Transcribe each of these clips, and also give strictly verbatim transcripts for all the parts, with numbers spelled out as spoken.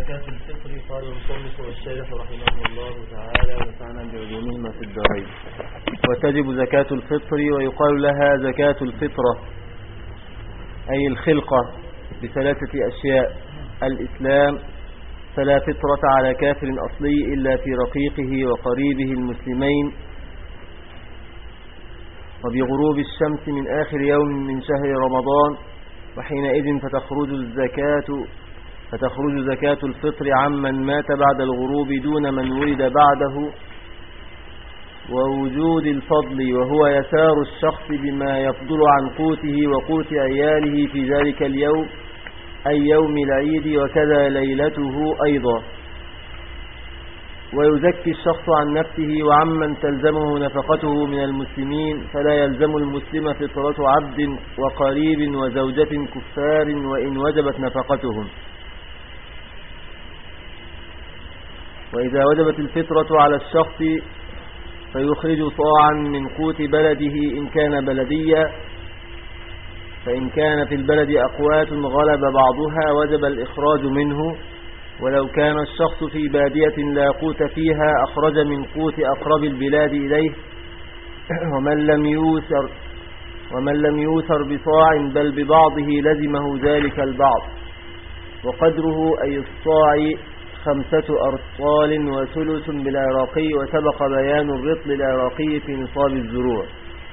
زكاة الفطر. قال المصنف والشارح رحمه الله تعالى ونفعنا بعلومهما في الدارين. وتجب زكاة الفطر ويقال لها زكاة الفطرة أي الخلقة بثلاثة أشياء: الإسلام، فلا فطرة على كافر أصلي إلا في رقيقه وقريبه المسلمين، وبغروب الشمس من آخر يوم من شهر رمضان، وحينئذ فتخرج الزكاة فتخرج زكاة الفطر عمن مات بعد الغروب دون من ولد بعده، ووجود الفضل وهو يسار الشخص بما يفضل عن قوته وقوت عياله في ذلك اليوم أي يوم العيد، وكذا ليلته أيضا. ويزكي الشخص عن نفسه وعمن تلزمه نفقته من المسلمين، فلا يلزم المسلم فطرة عبد وقريب وزوجة كفار وإن وجبت نفقتهم. وإذا وجبت الفطرة على الشخص فيخرج صاعا من قوت بلده إن كان بلديا، فإن كان في البلد أقوات غلب بعضها وجب الإخراج منه، ولو كان الشخص في بادية لا قوت فيها أخرج من قوت أقرب البلاد إليه. ومن لم يوسر ومن لم يوسر بصاع بل ببعضه لزمه ذلك البعض، وقدره أي الصاع خمسة أرطال وثلث بالعراقي، وسبق بيان الرطل العراقي في نصاب الزروع.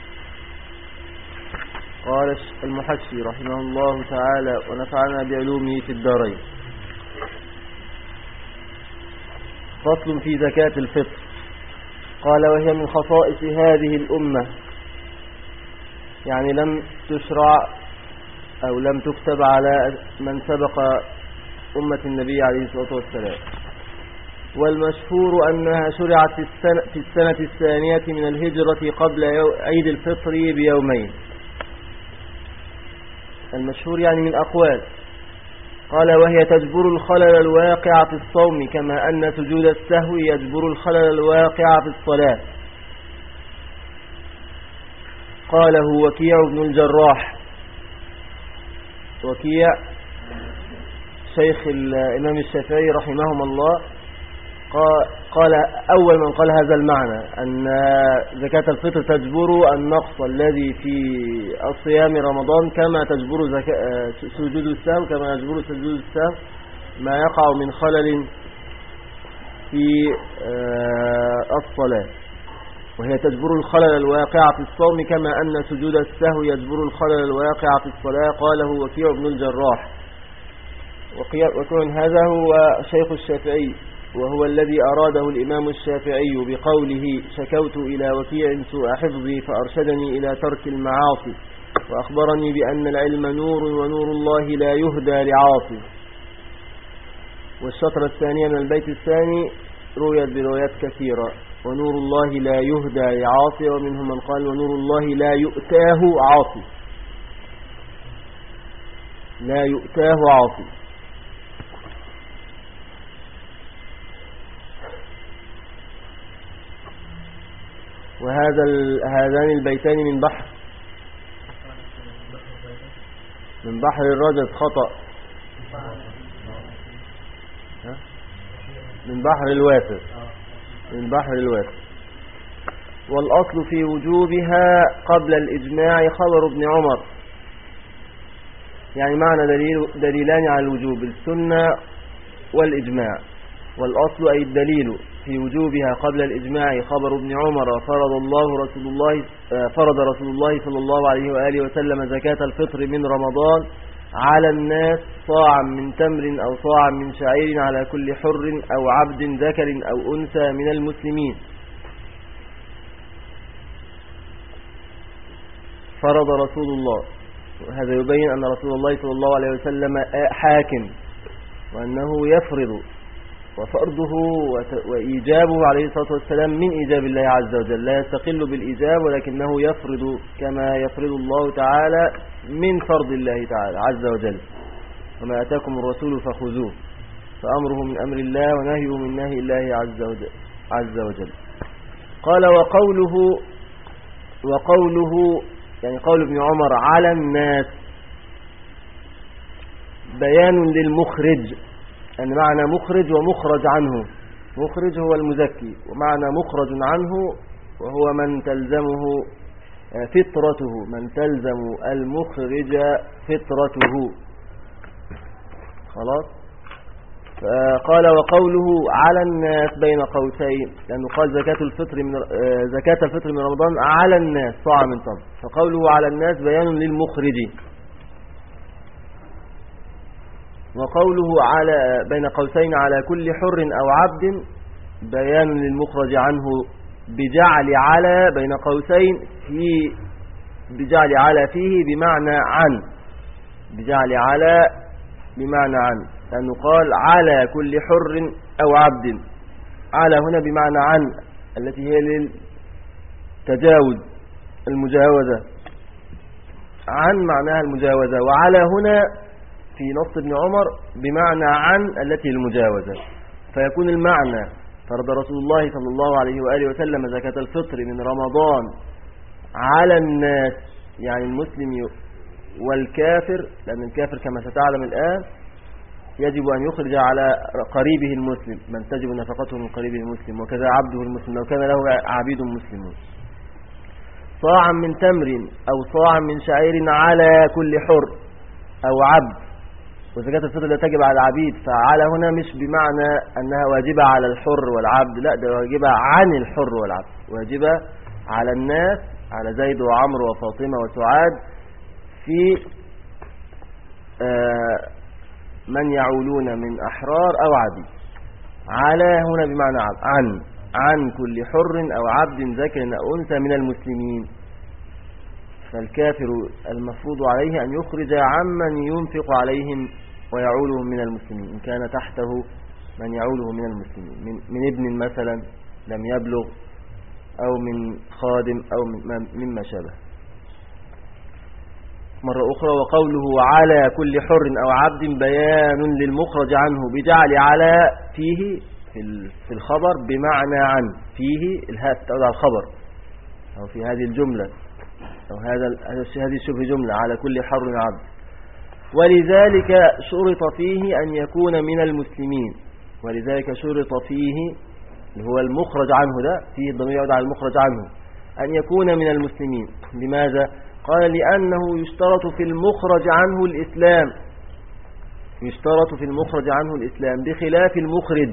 قال المحشي رحمه الله تعالى ونفعنا بعلومه في الدارين. فصل في زكاة الفطر. قال: وهي من خصائص هذه الأمة، يعني لم تشرع أو لم تكتب على من سبق أمة النبي عليه الصلاة والسلام. والمشهور أنها شرعت في السنة, في السنة الثانية من الهجرة قبل عيد الفطر بيومين. المشهور يعني من أقوال. قال: وهي تجبر الخلل الواقع في الصوم كما أن سجود السهو يجبر الخلل الواقع في الصلاة. قاله وكيع بن الجراح. وكيع شيخ الإمام الشافعي رحمهم الله قال أول من قال هذا المعنى، أن زكاة الفطر تجبر النقص الذي في الصيام رمضان كما تجبر سجود السهو كما يجبر سجود السهو ما يقع من خلل في الصلاة. وهي تجبر الخلل الواقع في الصوم كما أن سجود السهو يجبر الخلل الواقع في الصلاة. قاله وكيع بن الجراح. وكون هذا هو شيخ الشافعي، وهو الذي أراده الإمام الشافعي بقوله: شكوت إلى وكيع سوء حفظي فأرشدني إلى ترك المعاصي، وأخبرني بأن العلم نور ونور الله لا يهدى لعاصي. والشطر الثانية من البيت الثاني رويت بروايات كثيرة: ونور الله لا يهدى لعاصي، ومنهم من قال ونور الله لا يؤتاه عاصي لا يؤتاه عاصي. وهذا هذان البيتان من بحر من بحر الرجز خطأ من بحر الوافر من بحر الوافر. والأصل في وجوبها قبل الإجماع خبر ابن عمر، يعني معنى دليل دليلان على الوجوب: السنة والإجماع. والأصل أي الدليل في وجوبها قبل الإجماع خبر ابن عمر: فرض الله رسول الله فرض رسول الله صلى الله عليه وآله وسلم زكاة الفطر من رمضان على الناس صاعا من تمر أو صاعا من شعير على كل حر أو عبد ذكر أو أنثى من المسلمين. فرض رسول الله، هذا يبين أن رسول الله صلى الله عليه وسلم حاكم، وأنه يفرض، وفرضه وإيجابه عليه الصلاة والسلام من إيجاب الله عز وجل، لا يستقل بالإيجاب ولكنه يفرض كما يفرض الله تعالى من فرض الله تعالى عز وجل: وما أتاكم الرسول فخذوه، فأمره من أمر الله ونهيه من نهي الله عز وجل, عز وجل. قال: وقوله وقوله يعني قول ابن عمر على الناس بيان للمخرج أن معنى مخرج ومخرج عنه. مخرج هو المزكي، ومعنى مخرج عنه وهو من تلزمه فطرته، من تلزم المخرج فطرته. خلاص. فقال وقوله على الناس بين قوسين، لأنه قال زكاة الفطر من زكاة الفطر من رمضان على الناس صاع من تمر، فقوله على الناس بيان للمخرج. وقوله على بين قوسين على كل حر أو عبد بيان للمخرج عنه بجعل على بين قوسين في بجعل على فيه بمعنى عن، بجعل على بمعنى عن، لأنه قال على كل حر أو عبد. على هنا بمعنى عن التي هي للتجاوز المجاوزة، عن معناها المجاوزة، وعلى هنا في نص ابن عمر بمعنى عن التي المجاوزة. فيكون المعنى فرض رسول الله صلى الله عليه وآله وسلم زكاة الفطر من رمضان على الناس، يعني المسلم والكافر، لأن الكافر كما ستعلم الآن يجب أن يخرج على قريبه المسلم من تجب نفقته من قريبه المسلم، وكذا عبده المسلم لو كان له عبيد مسلمون. صاعا من تمر أو صاعا من شعير على كل حر أو عبد. وزكاة الفطر لا تجب على العبيد، فعلى هنا مش بمعنى أنها واجبة على الحر والعبد، لا، ده واجبة عن الحر والعبد، واجبة على الناس، على زيد وعمرو وفاطمة وسعاد، في من يعولون من أحرار أو عبيد. على هنا بمعنى عن عن كل حر أو عبد ذكر أو أنثى من المسلمين. فالكافر المفروض عليه أن يخرج عمن ينفق عليهم ويعولهم من المسلمين، إن كان تحته من يعوله من المسلمين، من, من ابن مثلا لم يبلغ، أو من خادم، أو من مما شابه. مرة أخرى وقوله على كل حر أو عبد بيان للمخرج عنه بجعل على فيه في الخبر بمعنى عن، فيه الهاء تتعود على الخبر أو في هذه الجملة أو هذا هذه الشبه جملة على كل حر عبد. ولذلك شرط فيه أن يكون من المسلمين، ولذلك شرط فيه اللي هو المخرج عنه، ده فيه الضمير يعود على المخرج عنه، أن يكون من المسلمين. لماذا؟ قال لأنه يشترط في المخرج عنه الإسلام، يشترط في المخرج عنه الإسلام بخلاف المخرج.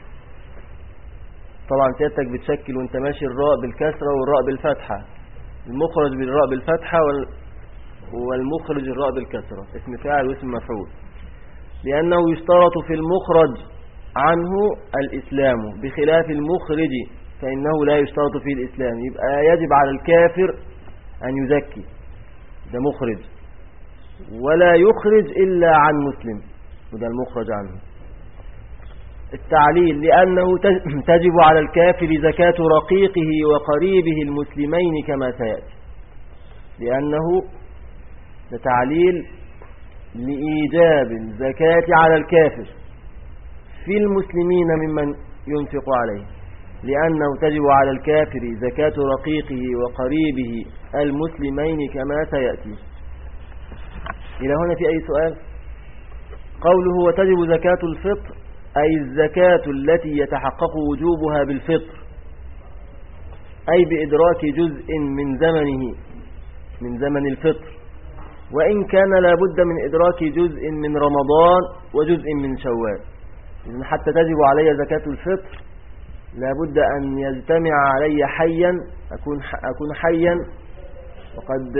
طبعا سيادتك بتشكل وانت ماشي الراء بالكسرة والراء بالفتحة، المخرج بالراء بالفتحة والمخرج الراء بالكسرة، اسم فاعل واسم مفعول. لأنه يشترط في المخرج عنه الإسلام بخلاف المخرج فإنه لا يشترط فيه الإسلام. يبقى يجب على الكافر أن يزكي، ده مخرج، ولا يخرج إلا عن مسلم، وده المخرج عنه. التعليل لأنه تجب على الكافر زكاة رقيقه وقريبه المسلمين كما سيأتي، لأنه ده تعليل لإيجاب الزكاة على الكافر في المسلمين ممن ينفق عليه، لأنه تجب على الكافر زكاة رقيقه وقريبه المسلمين كما سيأتي. إلى هنا في أي سؤال؟ قوله وتجب زكاة الفطر أي الزكاة التي يتحقق وجوبها بالفطر، أي بإدراك جزء من زمنه من زمن الفطر، وإن كان لابد من إدراك جزء من رمضان وجزء من شوال. إذن حتى تجب علي زكاة الفطر لابد أن يجتمع علي حيا، أكون أكون حيا وقد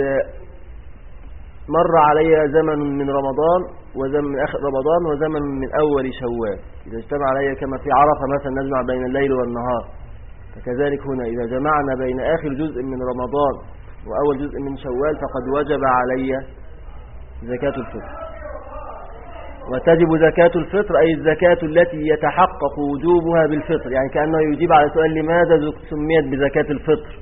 مر علي زمن من رمضان وزمن من آخر رمضان وزمن من أول شوال. إذا اجتمع علي كما في عرفة مثلا نجمع بين الليل والنهار، فكذلك هنا إذا جمعنا بين آخر جزء من رمضان وأول جزء من شوال فقد وجب علي زكاة الفطر. وتجب زكاة الفطر أي الزكاة التي يتحقق وجوبها بالفطر، يعني كأنه يجيب على سؤال لماذا سميت بزكاة الفطر.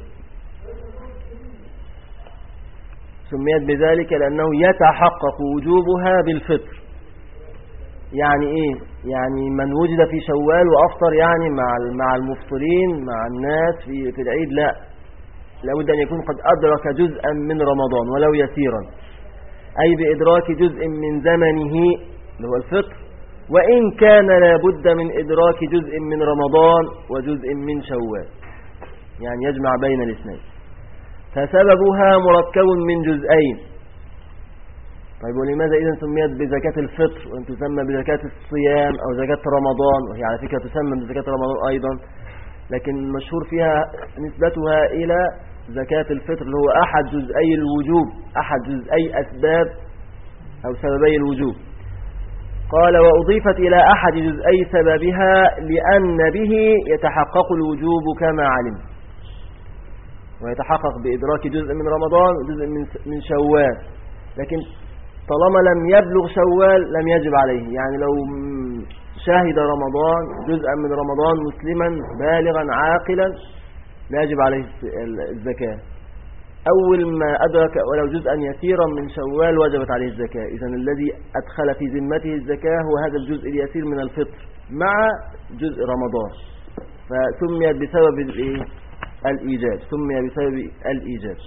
سميت بذلك لأنه يتحقق وجوبها بالفطر. يعني إيه؟ يعني من وجد في شوال وأفطر يعني مع مع المفطرين مع الناس في في العيد، لا، لابد أن يكون قد أدرك جزءا من رمضان ولو يسيرا، أي بإدراك جزء من زمنه اللي هو الفطر وإن كان لابد من إدراك جزء من رمضان وجزء من شوال، يعني يجمع بين الاثنين، فسببها مركب من جزئين. طيب ولماذا إذن سميت بزكاة الفطر وأن تسمى بزكاة الصيام أو زكاة رمضان؟ وهي على فكرة تسمى بزكاة رمضان أيضا، لكن المشهور فيها نسبتها إلى زكاة الفطر اللي هو أحد جزئي الوجوب، أحد جزئي أسباب أو سببي الوجوب. قال وأضيفت إلى أحد جزئي سببها لأن به يتحقق الوجوب كما علم، ويتحقق بإدراك جزء من رمضان وجزء من شوال، لكن طالما لم يبلغ شوال لم يجب عليه. يعني لو شاهد رمضان جزءا من رمضان مسلما بالغا عاقلا لا يجب عليه الزكاة. أول ما أدرك ولو جزءا يسيرا من شوال وجبت عليه الزكاة. إذن الذي أدخل في ذمته الزكاة هو هذا الجزء اليسير من الفطر مع جزء رمضان، فسمي بسبب الإيجاب، سمي بسبب الإيجاب.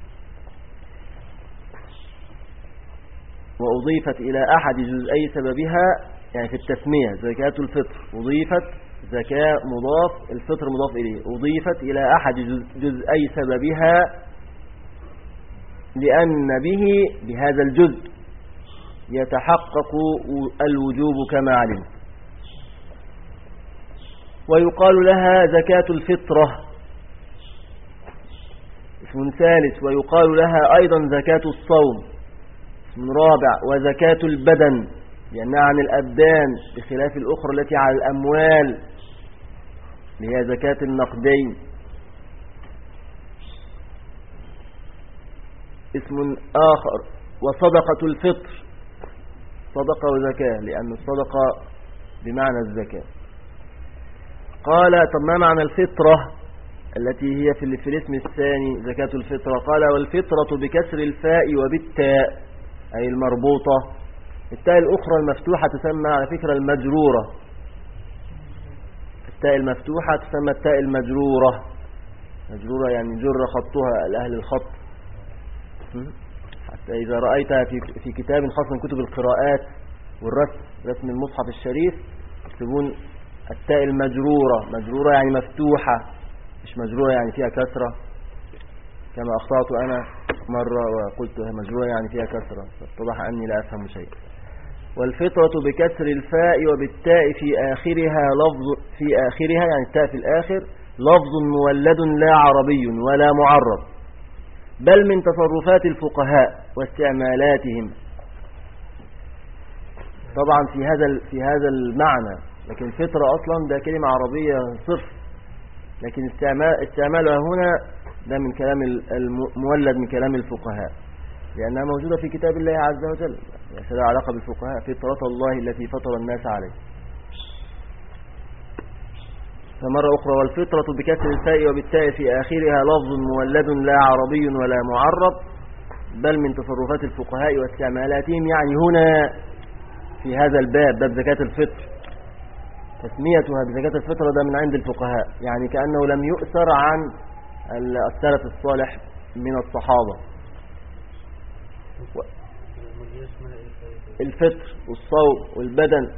وأضيفت إلى أحد جزئي سببها، يعني في التسمية زكاة الفطر أضيفت زكاة مضاف، الفطر مضاف إليه، أضيفت إلى أحد جزئي سببها لأن به بهذا الجزء يتحقق الوجوب كما علم. ويقال لها زكاة الفطرة اسم ثالث، ويقال لها أيضا زكاة الصوم اسم رابع، وزكاة البدن لأنها عن الأبدان بخلاف الأخرى التي على الأموال اللي هي زكاة النقدين اسم آخر. وصدقة الفطر صدقة وزكاة لأن الصدقة بمعنى الزكاة. قال طب ما معنى الفطرة التي هي في, في الاسم الثاني زكاة الفطرة؟ قال والفطرة بكسر الفاء وبالتاء أي المربوطة. التاء الأخرى المفتوحة تسمى على فكرة المجرورة، التاء المفتوحة تسمى التاء المجرورة، مجرورة يعني جر خطها لأهل الخط. حتى إذا رأيتها في, في كتاب خاص من كتب القراءات والرسم، رسم المصحف الشريف، يكتبون التاء المجرورة، مجرورة يعني مفتوحة مش مجرورة يعني فيها كسرة، كما أخطأت أنا مرة وقلت مجرورة يعني فيها كسرة، فاتضح أني لا أفهم شيء. والفطرة بكسر الفاء وبالتاء في آخرها لفظ، في آخرها يعني التاء في الآخر لفظ مولد لا عربي ولا معرب، بل من تصرفات الفقهاء واستعمالاتهم. طبعا في هذا في هذا المعنى، لكن فطرة أصلا ده كلمة عربية صرف، لكن استعمال استعمالها هنا ده من كلام المولد من كلام الفقهاء، لأنها موجودة في كتاب الله عز وجل، لها علاقة بالفقهاء. فطرة الله التي فطر الناس عليه. فمرة أخرى والفطرة بكسر الفاء وبالتاء في آخرها لفظ مولد لا عربي ولا معرب، بل من تصرفات الفقهاء واستعمالاتهم. يعني هنا في هذا الباب باب زكاة الفطر تسميتها بزكاة الفطرة ده من عند الفقهاء، يعني كأنه لم يؤثر عن السلف الصالح من الصحابة. الفطر والصوم والبدن.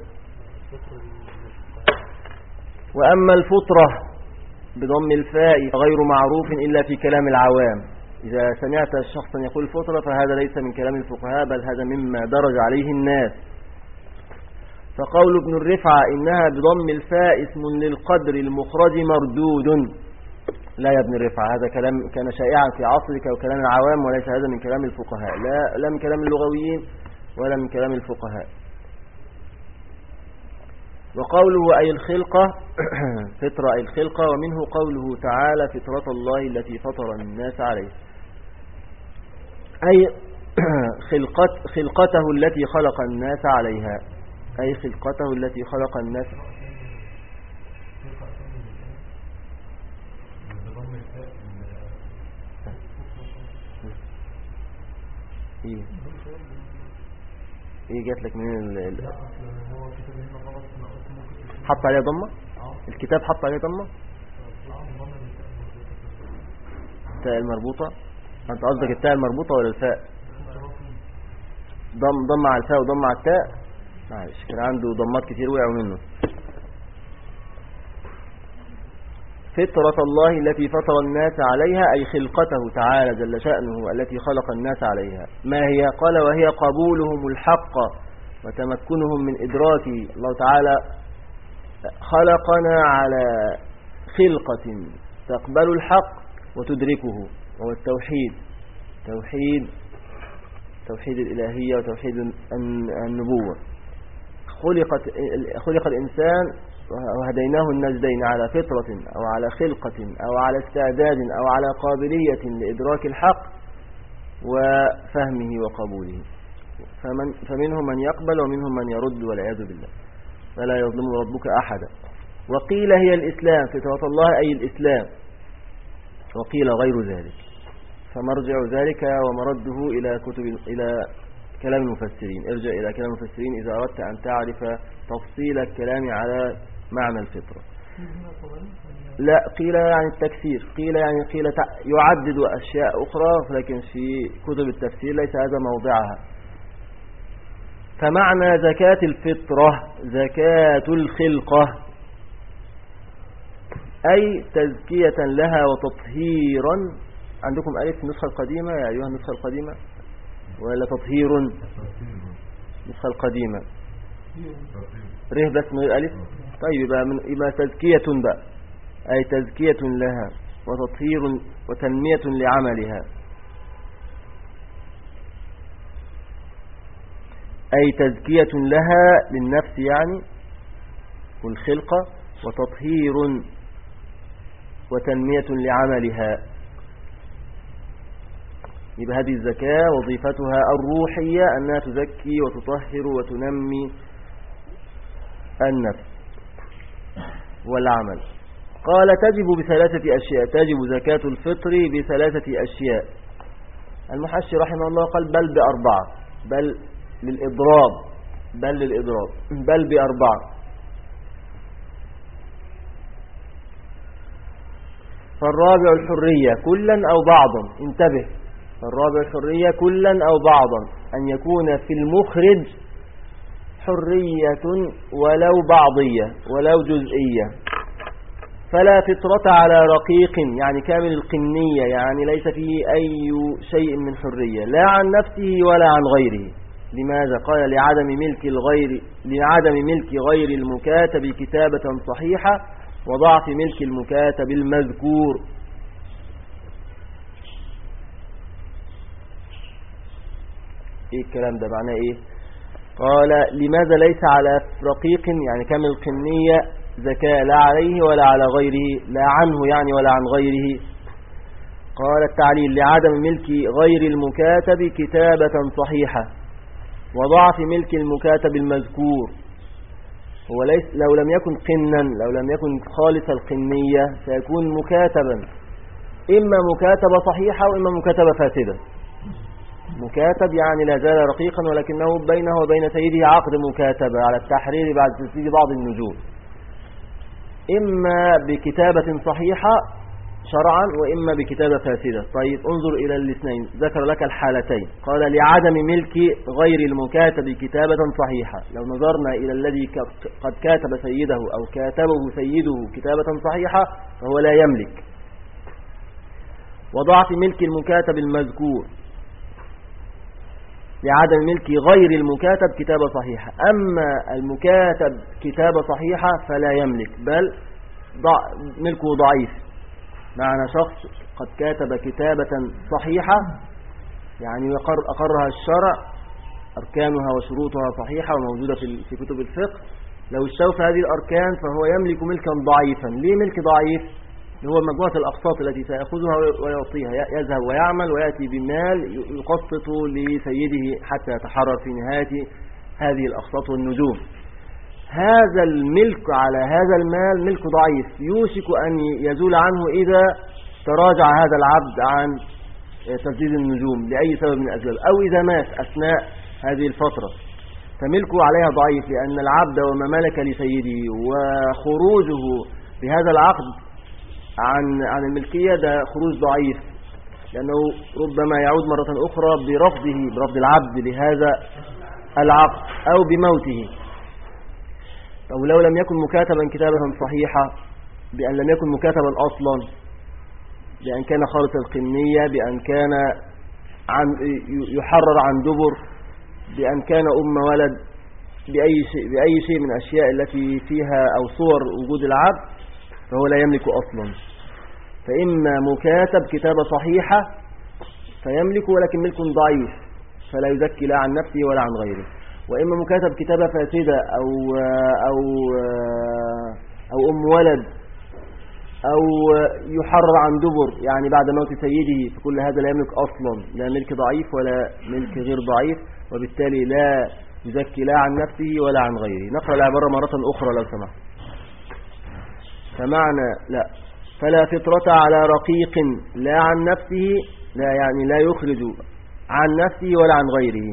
وأما الفطرة بضم الفاء غير معروف إلا في كلام العوام. إذا سمعت شخصا يقول فطرة فهذا ليس من كلام الفقهاء، بل هذا مما درج عليه الناس. فقول ابن الرفعة إنها بضم الفاء اسم للقدر المخرج مردود. لا يا ابن الرفعة، هذا كلام كان شائعا في عصرك وكلام العوام، وليس هذا من كلام الفقهاء، لا, لا من كلام اللغويين ولا من كلام الفقهاء. وقوله أي الخلقة فطرة أي الخلقة، ومنه قوله تعالى فطرة الله التي فطر الناس عليه، أي خلقت خلقته التي خلق الناس عليها، أي خلقته التي خلق الناس. ايه ايه جات لك من ال... حط عليها ضمه؟ الكتاب حط عليها ضمه؟ التاء المربوطه؟ انت قصدك التاء المربوطه ولا الفاء؟ ضم ضم على الفاء وضم على التاء. معلش كان عنده ضمات كتير وقعوا منه. فطرة الله التي فطر الناس عليها أي خلقته تعالى جل شأنه التي خلق الناس عليها. ما هي؟ قال وهي قبولهم الحق وتمكنهم من إدراكه. الله تعالى خلقنا على خلقة تقبل الحق وتدركه، وهو التوحيد، توحيد توحيد الإلهية وتوحيد النبوة. خلقت خلق الإنسان وهديناه النجدين على فطرة أو على خلقة أو على استعداد أو على قابلية لإدراك الحق وفهمه وقبوله. فمن فمنهم من يقبل ومنهم من يرد والعياذ بالله، فلا يظلم ربك أحدا. وقيل هي الإسلام، فطرة الله أي الإسلام، وقيل غير ذلك. فمرجع ذلك ومرده إلى كتب إلى كلام المفسرين. ارجع إلى كلام المفسرين إذا أردت أن تعرف تفصيل الكلام على معنى الفطرة. لا، قيل يعني التكسير، قيل يعني قيل يعدد أشياء أخرى، لكن في كتب التفسير ليس هذا موضعها. فمعنى زكاة الفطرة زكاة الخلقة، أي تزكية لها وتطهيرا. عندكم ألف النسخة القديمة يا أيها النسخة القديمة، ولا تطهير النسخة القديمة ريه بس من الألف؟ طيب يبقى من يبقى تزكية بقى، أي تزكية لها وتطهير وتنمية لعملها، أي تزكية لها للنفس يعني والخلقة، وتطهير وتنمية لعملها. يبقى هذه الزكاة وظيفتها الروحية أنها تزكي وتطهر وتنمي النفس والعمل. قال تجب بثلاثة أشياء، تجب زكاة الفطر بثلاثة أشياء. المحشي رحمه الله قال بل بأربعة، بل للإضراب، بل للإضراب بل بأربعة. فالرابع الحرية كلا أو بعضا، انتبه، فالرابع الحرية كلا أو بعضا، أن يكون في المخرج حرية ولو بعضية ولو جزئية. فلا فطرة على رقيق يعني كامل القنية، يعني ليس فيه أي شيء من حرية لا عن نفسه ولا عن غيره. لماذا؟ قال لعدم ملك الغير لعدم ملك غير المكاتب كتابة صحيحة وضعف ملك المكاتب المذكور. ايه الكلام ده معناه ايه؟ قال لماذا ليس على رقيق يعني كامل القنية زكاة لا عليه ولا على غيره، لا عنه يعني ولا عن غيره. قال التعليل لعدم ملك غير المكاتب كتابة صحيحة وضعف ملك المكاتب المذكور. هو ليس لو لم يكن قنا، لو لم يكن خالص القنية سيكون مكاتبا، إما مكاتبة صحيحة وإما مكاتبة فاسدة. مكاتب يعني لا زال رقيقا ولكنه بينه وبين سيده عقد مكاتبة على التحرير بعد تسديد بعض النجوم، إما بكتابة صحيحة شرعا وإما بكتابة فاسدة. طيب انظر إلى الاثنين، ذكر لك الحالتين. قال لعدم ملك غير المكاتب كتابة صحيحة، لو نظرنا إلى الذي قد كاتب سيده أو كاتبه سيده كتابة صحيحة فهو لا يملك. وضعف ملك المكاتب المذكور لعدم ملك غير المكاتب كتابة صحيحة. أما المكاتب كتابة صحيحة فلا يملك، بل ضع ملكه ضعيف. معنى شخص قد كاتب كتابة صحيحة يعني أقرها الشرع، أركانها وشروطها صحيحة وموجودة في كتب الفقه. لو استوفى هذه الأركان فهو يملك ملكا ضعيفا. ليه ملك ضعيف؟ هو مجموعة الأقساط التي سيأخذها ويعطيها، يذهب ويعمل ويأتي بمال يقسط لسيده حتى يتحرر في نهاية هذه الأقساط والنجوم. هذا الملك على هذا المال ملك ضعيف، يوشك أن يزول عنه إذا تراجع هذا العبد عن تسديد النجوم لأي سبب من الأسباب، أو إذا مات أثناء هذه الفترة، فملكه عليها ضعيف، لأن العبد وما ملك لسيده وخروجه بهذا العقد عن عن الملكية ده خروج ضعيف، لأنه ربما يعود مرة أخرى برفضه برفض العبد لهذا العقد أو بموته. أو لو لم يكن مكاتبا كتابة صحيحة بأن لم يكن مكاتبا أصلا، بأن كان خالص القنية، بأن كان عن يحرر عن دبر، بأن كان أم ولد، بأي شيء, بأي شيء من الأشياء التي فيها أو صور وجود العبد، فهو لا يملك أصلا. فإما مكاتب كتابة صحيحة فيملك، ولكن ملك ضعيف فلا يزكي لا عن نفسه ولا عن غيره، وإما مكاتب كتابة فاسدة أو, أو, أو أم ولد أو يحرر عن دبر، يعني بعد موت سيده، فكل هذا لا يملك أصلا، لا ملك ضعيف ولا ملك غير ضعيف، وبالتالي لا يزكي لا عن نفسه ولا عن غيره. نقرأ العبارة مرة أخرى لو سمحت. فمعنى لا فلا فطرة على رقيق لا عن نفسه، لا يعني لا يخرج عن نفسه ولا عن غيره.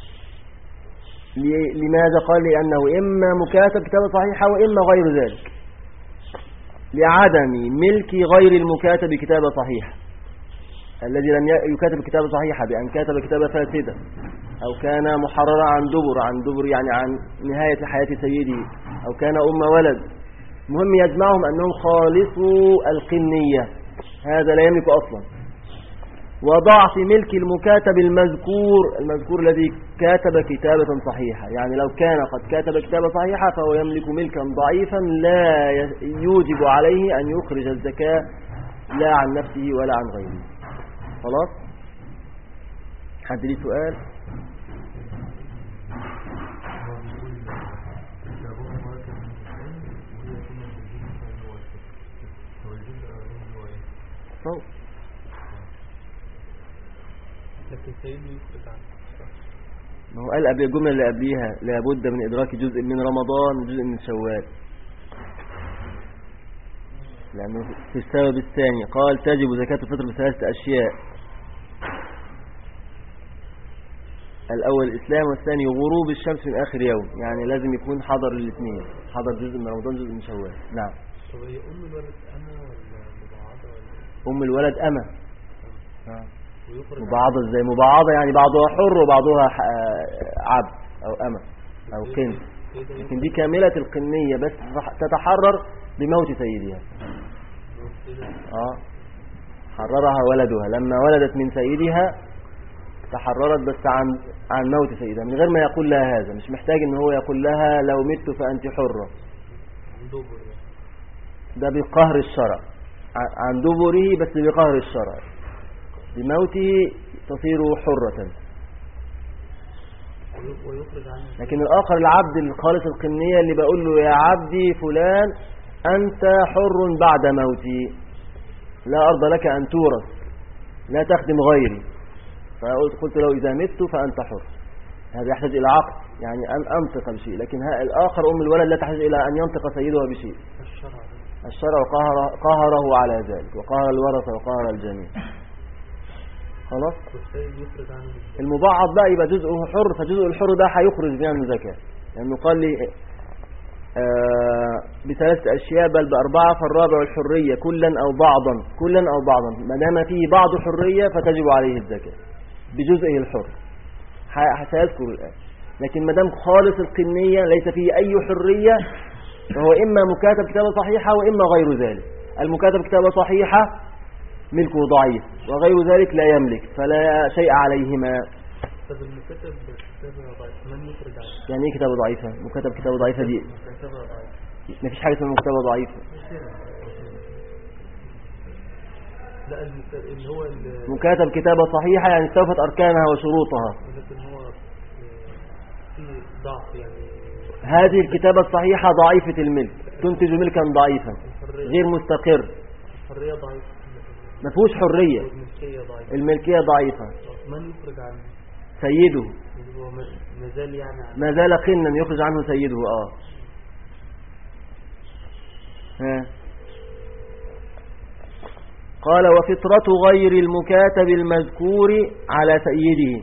لماذا؟ قال لأنه إما مكاتب كتابة صحيحة وإما غير ذلك، لعدم ملك غير المكاتب كتابة صحيحة. الذي لم يكاتب كتابة صحيحة بأن كاتب كتابة فاسدة أو كان محررا عن دبر، عن دبر يعني عن نهاية حياة سيده، أو كان أم ولد، مهم يجمعهم أنهم خالصوا القنية، هذا لا يملك أصلا. وضعف ملك المكاتب المذكور، المذكور الذي كاتب كتابة صحيحة، يعني لو كان قد كاتب كتابة صحيحة فهو يملك ملكا ضعيفا لا يوجب عليه أن يخرج الزكاة لا عن نفسه ولا عن غيره. خلاص؟ حد ليه سؤال؟ صوت لكن سيده يخرج عنه. ما هو قال قبل الجملة اللي قبليها لابد من إدراك جزء من رمضان وجزء من شوال، لأنه في السبب الثاني قال تجب زكاة الفطر بثلاثة أشياء: الأول الإسلام، والثاني غروب الشمس من آخر يوم، يعني لازم يكون حضر الاثنين، حضر جزء من رمضان جزء من شوال. نعم. طب هي أم الولد أما ولا مبعضة ولا؟ أم الولد أما. نعم. مبعضة ازاي مبعضة؟ يعني بعضها حر وبعضها عبد أو أما أو كنز، لكن دي كاملة القنية بس تتحرر بموت سيدها. آه حررها ولدها لما ولدت من سيدها، تحررت بس عن عن موت سيدها من غير ما يقول لها هذا، مش محتاج ان هو يقول لها لو مت فأنت حرة، ده بقهر الشرع، عن دبره بس بقهر الشرع، بموته تصير حرة. لكن الآخر العبد الخالص القنية اللي بقول له يا عبدي فلان أنت حر بعد موتي، لا أرضى لك أن تورث، لا تخدم غيري، فقلت له إذا مت فأنت حر. هذا يحتاج إلى عقد، يعني أن أنطق بشيء، لكن الآخر أم الولد لا تحتاج إلى أن ينطق سيدها بشيء. الشرع قهر قهره على ذلك، وقهر الورثة وقهر الجميع. خلاص. المبعض بقى يبقى جزءه حر، فجزء الحر ده هيخرج منه زكاة، لأنه قال لي آه بثلاث أشياء بل بأربعة، فالرابع الحرية كلا أو بعضا، كلا أو بعضا، ما دام فيه بعض حرية فتجب عليه الزكاة بجزئه الحر، سيذكر الآن. لكن ما دام خالص القنية ليس فيه أي حرية فهو إما مكاتب كتابة صحيحة وإما غير ذلك. المكاتب كتابة صحيحة ملكه ضعيف، وغير ذلك لا يملك، فلا شيء عليهما. طب المكاتب كتابة ضعيفة من يخرج عنه؟ يعني ايه كتابة ضعيفة؟ مكاتب كتابة ضعيفة دي ما فيش حاجة اسمها مكتبة ضعيفة. لا اللي هو مكاتب كتابة صحيحة يعني استوفت أركانها وشروطها، لكن هو في ضعف، يعني هذه الكتابة الصحيحة ضعيفة الملك، تنتج ملكا ضعيفا غير مستقر، الحرية ضعيفة، ما فيهوش حرية، الملكية ضعيفة، الملكية ضعيفة. من يخرج عنه؟ سيده، هو ما زال يعني ما زال قنا يخرج عنه سيده. اه ها قال وفطرة غير المكاتب المذكور على سيده،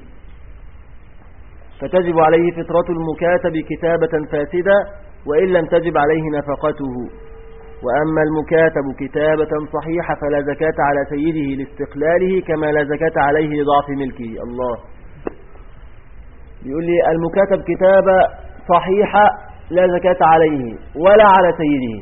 فتجب عليه فطرة المكاتب كتابة فاسدة وإن لم تجب عليه نفقته. وأما المكاتب كتابة صحيحة فلا زكاة على سيده لاستقلاله كما لا زكاة عليه لضعف ملكه. الله يقول لي المكاتب كتابة صحيحة لا زكاة عليه ولا على سيده.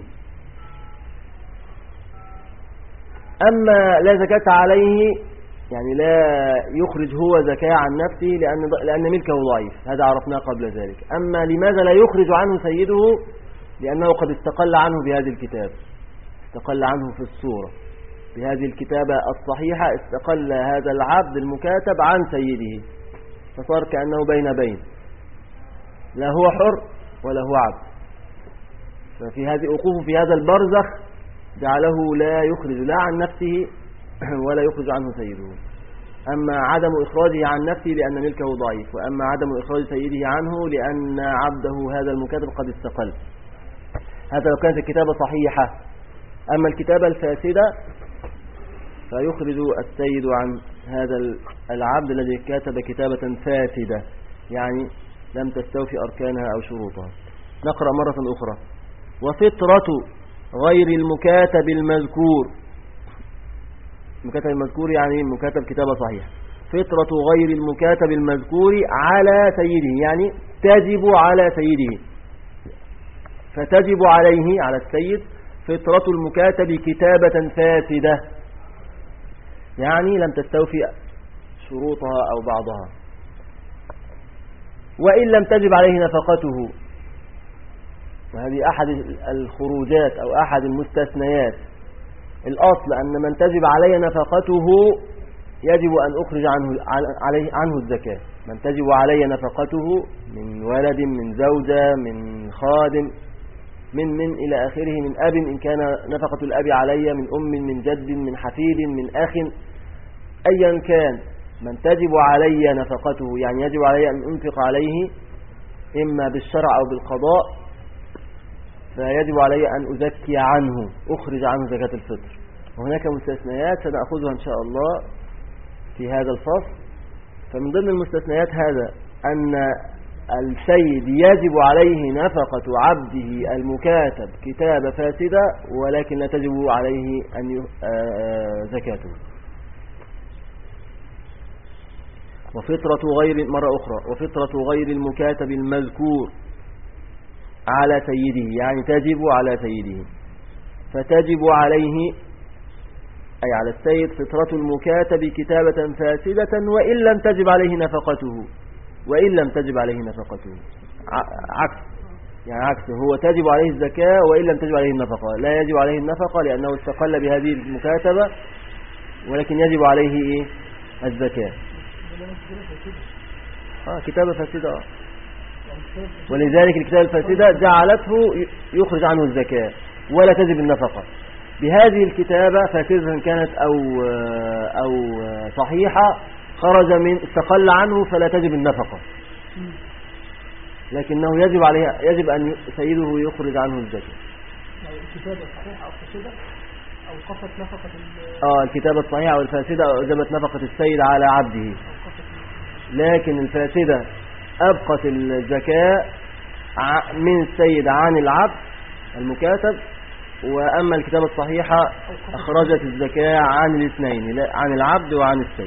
أما لا زكاة عليه يعني لا يخرج هو زكاة عن نفسه لأن, لأن ملكه ضعيف، هذا عرفناه قبل ذلك. أما لماذا لا يخرج عنه سيده؟ لأنه قد استقل عنه بهذه الكتاب، استقل عنه في الصورة بهذه الكتابة الصحيحة، استقل هذا العبد المكاتب عن سيده، فصار كأنه بين بين، لا هو حر ولا هو عبد. ففي هذه وقوفه في هذا البرزخ جعله لا يخرج لا عن نفسه ولا يخرج عنه سيده. أما عدم إخراجه عن نفسه لأن ملكه ضعيف، وأما عدم إخراج سيده عنه لأن عبده هذا المكاتب قد استقل. هذا لو كانت الكتابة صحيحة. أما الكتابة الفاسدة فيخرج السيد عن هذا العبد الذي كتب كتابة فاسدة، يعني لم تستوفي أركانها أو شروطها. نقرأ مرة أخرى. وفطرة غير المكاتب المذكور، المكاتب المذكور يعني مكاتب كتابة صحيحة. فطرة غير المكاتب المذكور على سيده، يعني تجب على سيده، فتجب عليه على السيد فطرة المكاتب كتابة فاسدة، يعني لم تستوفي شروطها أو بعضها. وإن لم تجب عليه نفقته، وهذه أحد الخروجات أو أحد المستثنيات. الأصل أن من تجب عليه نفقته يجب أن أخرج عنه, عليه عنه الزكاة. من تجب عليه نفقته من ولد، من زوجة، من خادم، من من إلى آخره، من أب إن كان نفقة الأب علي، من أم، من جد، من حفيد، من أخ، أيا كان من تجب علي نفقته، يعني يجب علي أن أنفق عليه إما بالشرع أو بالقضاء، فيجب علي أن أزكي عنه، أخرج عنه زكاة الفطر. وهناك مستثنيات سنأخذها إن شاء الله في هذا الفصل. فمن ضمن المستثنيات هذا أن السيد يجب عليه نفقة عبده المكاتب كتابة فاسدة، ولكن لا تجب عليه أن زكاته. وفطرة غير مرة أخرى وفطرة غير المكاتب المذكور على سيده، يعني تجب على سيده، فتجب عليه أي على السيد فطرة المكاتب كتابة فاسدة وإن لم تجب عليه نفقته، وإن لم تجب عليه نفقته عكس، يعني عكس، هو تجب عليه الزكاة وإن لم تجب عليه النفقة. لا يجب عليه النفقة لأنه استقل بهذه المكاتبة، ولكن يجب عليه إيه؟ الزكاة. آه كتابة فاسدة. ولذلك الكتابة الفاسدة جعلته يخرج عنه الزكاة ولا تجب النفقة. بهذه الكتابة فاسدة كانت أو أو صحيحة خرج من استقل عنه فلا تجب النفقة، لكنه يجب عليه يجب أن سيده يخرج عنه الزكاة. الكتابة الصحيحة أو الفاسدة أو قصت نفقة آه الكتابة الصحيحة والفاسدة أوجبت نفقة السيد على عبده، لكن الفاسدة أبقت الزكاة من السيد عن العبد المكاتب، وأما الكتابة الصحيحة أخرجت الزكاة عن الاثنين، عن العبد وعن السيد.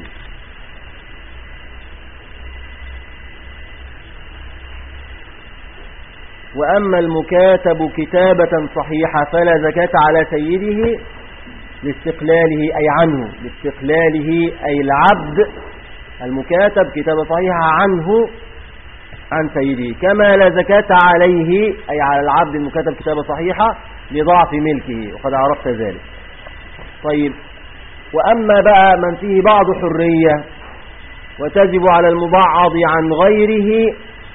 وأما المكاتب كتابة صحيحة فلا زكاة على سيده لاستقلاله أي عنه، لاستقلاله أي العبد المكاتب كتابة صحيحة عنه عن سيده، كما لا زكاة عليه أي على العبد المكاتب كتابة صحيحة لضعف ملكه، وقد عرفت ذلك. طيب، وأما بقى من فيه بعض حرية وتجب على المبعض عن غيره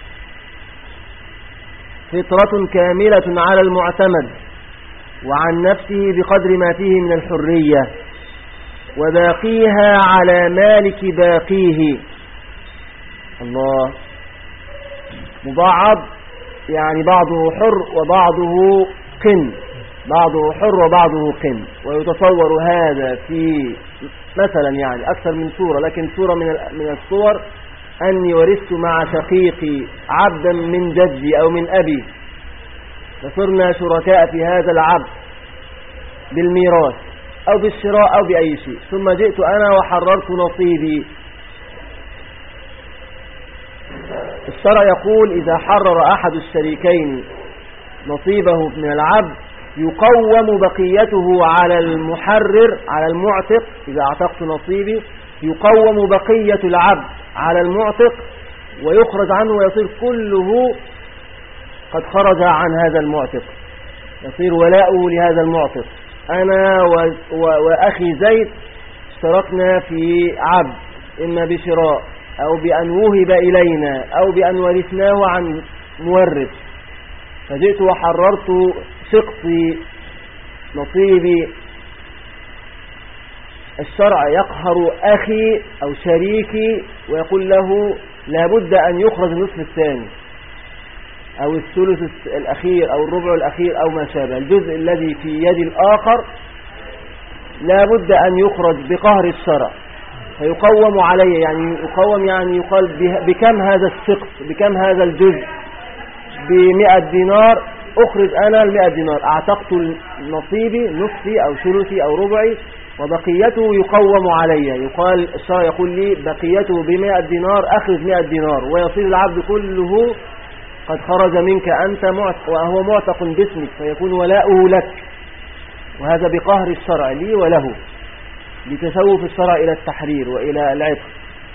فطرة كاملة على المعتمد وعن نفسه بقدر ما فيه من الحرية، وباقيها على مالك باقيه. الله، مبعض يعني بعضه حر وبعضه قن، بعضه حر وبعضه قن. ويتصور هذا في مثلا يعني أكثر من صورة، لكن صورة من من الصور أني ورثت مع شقيقي عبدا من جدي أو من أبي، فصرنا شركاء في هذا العبد بالميراث أو بالشراء أو بأي شيء، ثم جئت أنا وحررت نصيبي. الشرع يقول إذا حرر أحد الشريكين نصيبه من العبد يقوم بقيته على المحرر على المعتق. إذا اعتقت نصيبي يقوم بقية العبد على المعتق ويخرج عنه ويصير كله قد خرج عن هذا المعتق، يصير ولاؤه لهذا المعتق. أنا وأخي زيد اشتركنا في عبد، إما بشراء أو بأن وهب إلينا أو بأن ورثناه عن مورث، فجئت وحررت شقصي نصيبي. الشرع يقهر أخي أو شريكي ويقول له لابد أن يخرج النصف الثاني أو الثلث الأخير أو الربع الأخير أو ما شابه. الجزء الذي في يد الآخر لابد أن يخرج بقهر الشرع فيقوم عليه. يعني يقوم يعني يقال بكم هذا الشقص، بكم هذا الجزء، بمئة دينار. أخرج أنا المئة دينار، أعتقت نصيبي نصفي أو ثلثي أو ربعي وبقيته يقوم علي. يقال الشرع يقول لي بقيته بمئة دينار، أخرج مئة دينار، ويصير العبد كله قد خرج منك أنت معتق وهو معتق باسمك، فيكون ولاؤه لك. وهذا بقهر الشرع لي وله، لتسوف الشرع إلى التحرير وإلى العتق.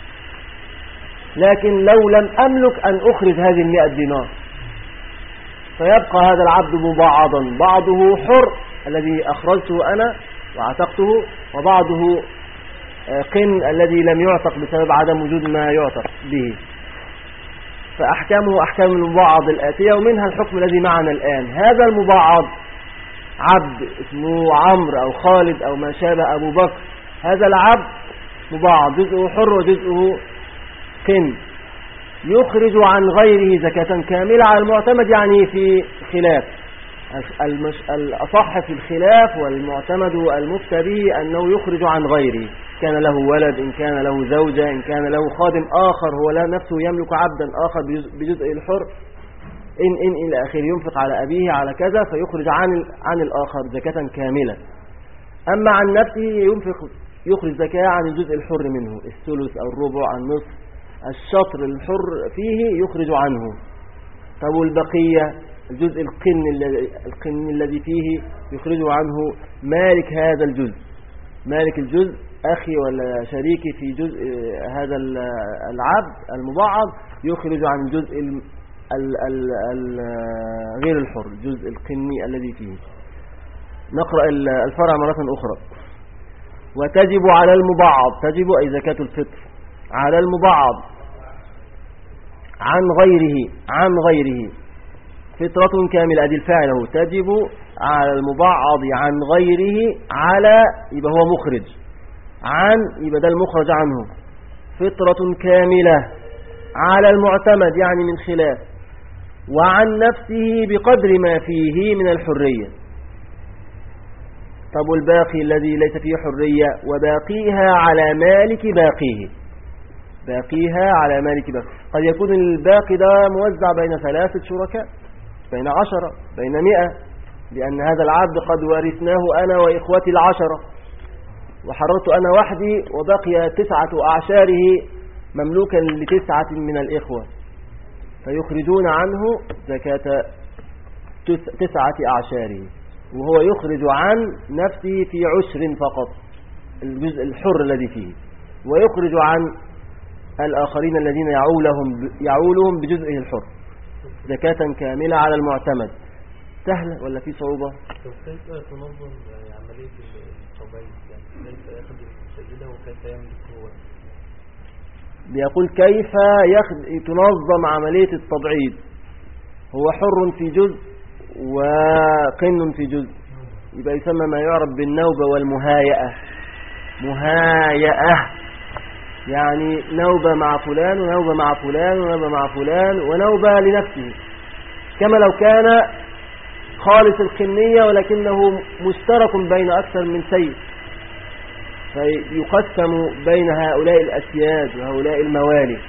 لكن لو لم أملك أن أخرج هذه المئة دينار فيبقى هذا العبد مبعضا، بعضه حر الذي أخرجته أنا وعتقته، وبعضه قن الذي لم يعتق بسبب عدم وجود ما يعتق به. فأحكامه أحكام المبعض الآتية، ومنها الحكم الذي معنا الآن. هذا المبعض عبد اسمه عمرو أو خالد أو ما شابه أبو بكر، هذا العبد مبعض، جزءه حر وجزءه قن، يخرج عن غيره زكاة كاملة على المعتمد. يعني في خلاف المش... الأصح في الخلاف والمعتمد المفتى به أنه يخرج عن غيره، كان له ولد، إن كان له زوجة، إن كان له خادم آخر، هو لا نفسه يملك عبدا آخر بجزء الحر، إن إن إلى آخر، ينفق على أبيه على كذا فيخرج عن عن الآخر زكاة كاملة. أما عن نفسه ينفق يخرج زكاة عن الجزء الحر منه، الثلث أو الربع، النصف، الشطر الحر فيه يخرج عنه. طب والبقية الجزء القن الذي القن الذي فيه يخرج عنه مالك هذا الجزء، مالك الجزء أخي ولا شريكي في جزء هذا العبد المبعض، يخرج عن الجزء ال ال ال ال غير الحر، الجزء القني الذي فيه. نقرأ الفرع مرة أخرى. وتجب على المبعض، تجب أي زكاة الفطر على المبعض عن غيره، عن غيره فطرة كاملة. أدي الفاعل، تجب على المبعض عن غيره، على يبقى هو مخرج، عن يبقى ده المخرج عنه، فطرة كاملة على المعتمد يعني من خلاف، وعن نفسه بقدر ما فيه من الحرية. طب والباقي الذي ليس فيه حرية، وباقيها على مالك باقيه، باقيها على مالك باقيه. قد يكون الباقي ده موزع بين ثلاثة شركاء، بين عشرة، بين مئة، لأن هذا العبد قد ورثناه أنا وإخوتي العشرة، وحررت أنا وحدي، وبقي تسعة أعشاره مملوكا لتسعة من الإخوة، فيخرجون عنه زكاة تسعة أعشاره، وهو يخرج عن نفسه في عشر فقط، الجزء الحر الذي فيه، ويخرج عن الآخرين الذين يعولهم يعولهم بجزئه الحر زكاة كاملة على المعتمد. سهلة ولا في صعوبة؟ كيف تنظم عملية القبائل؟ يعني كيف يأخذ سيده وكيف يملك هو؟ بيقول كيف يخد... تنظم عملية التبعيض. هو حر في جزء وقن في جزء، يبقى يسمى ما يعرف بالنوبة والمهايئة. مهايئة يعني نوبة مع فلان ونوبة مع فلان ونوبة مع فلان ونوبة لنفسه، كما لو كان خالص القنية ولكنه مشترك بين أكثر من سيد، فيقسم بين هؤلاء الأسياد وهؤلاء الموالي،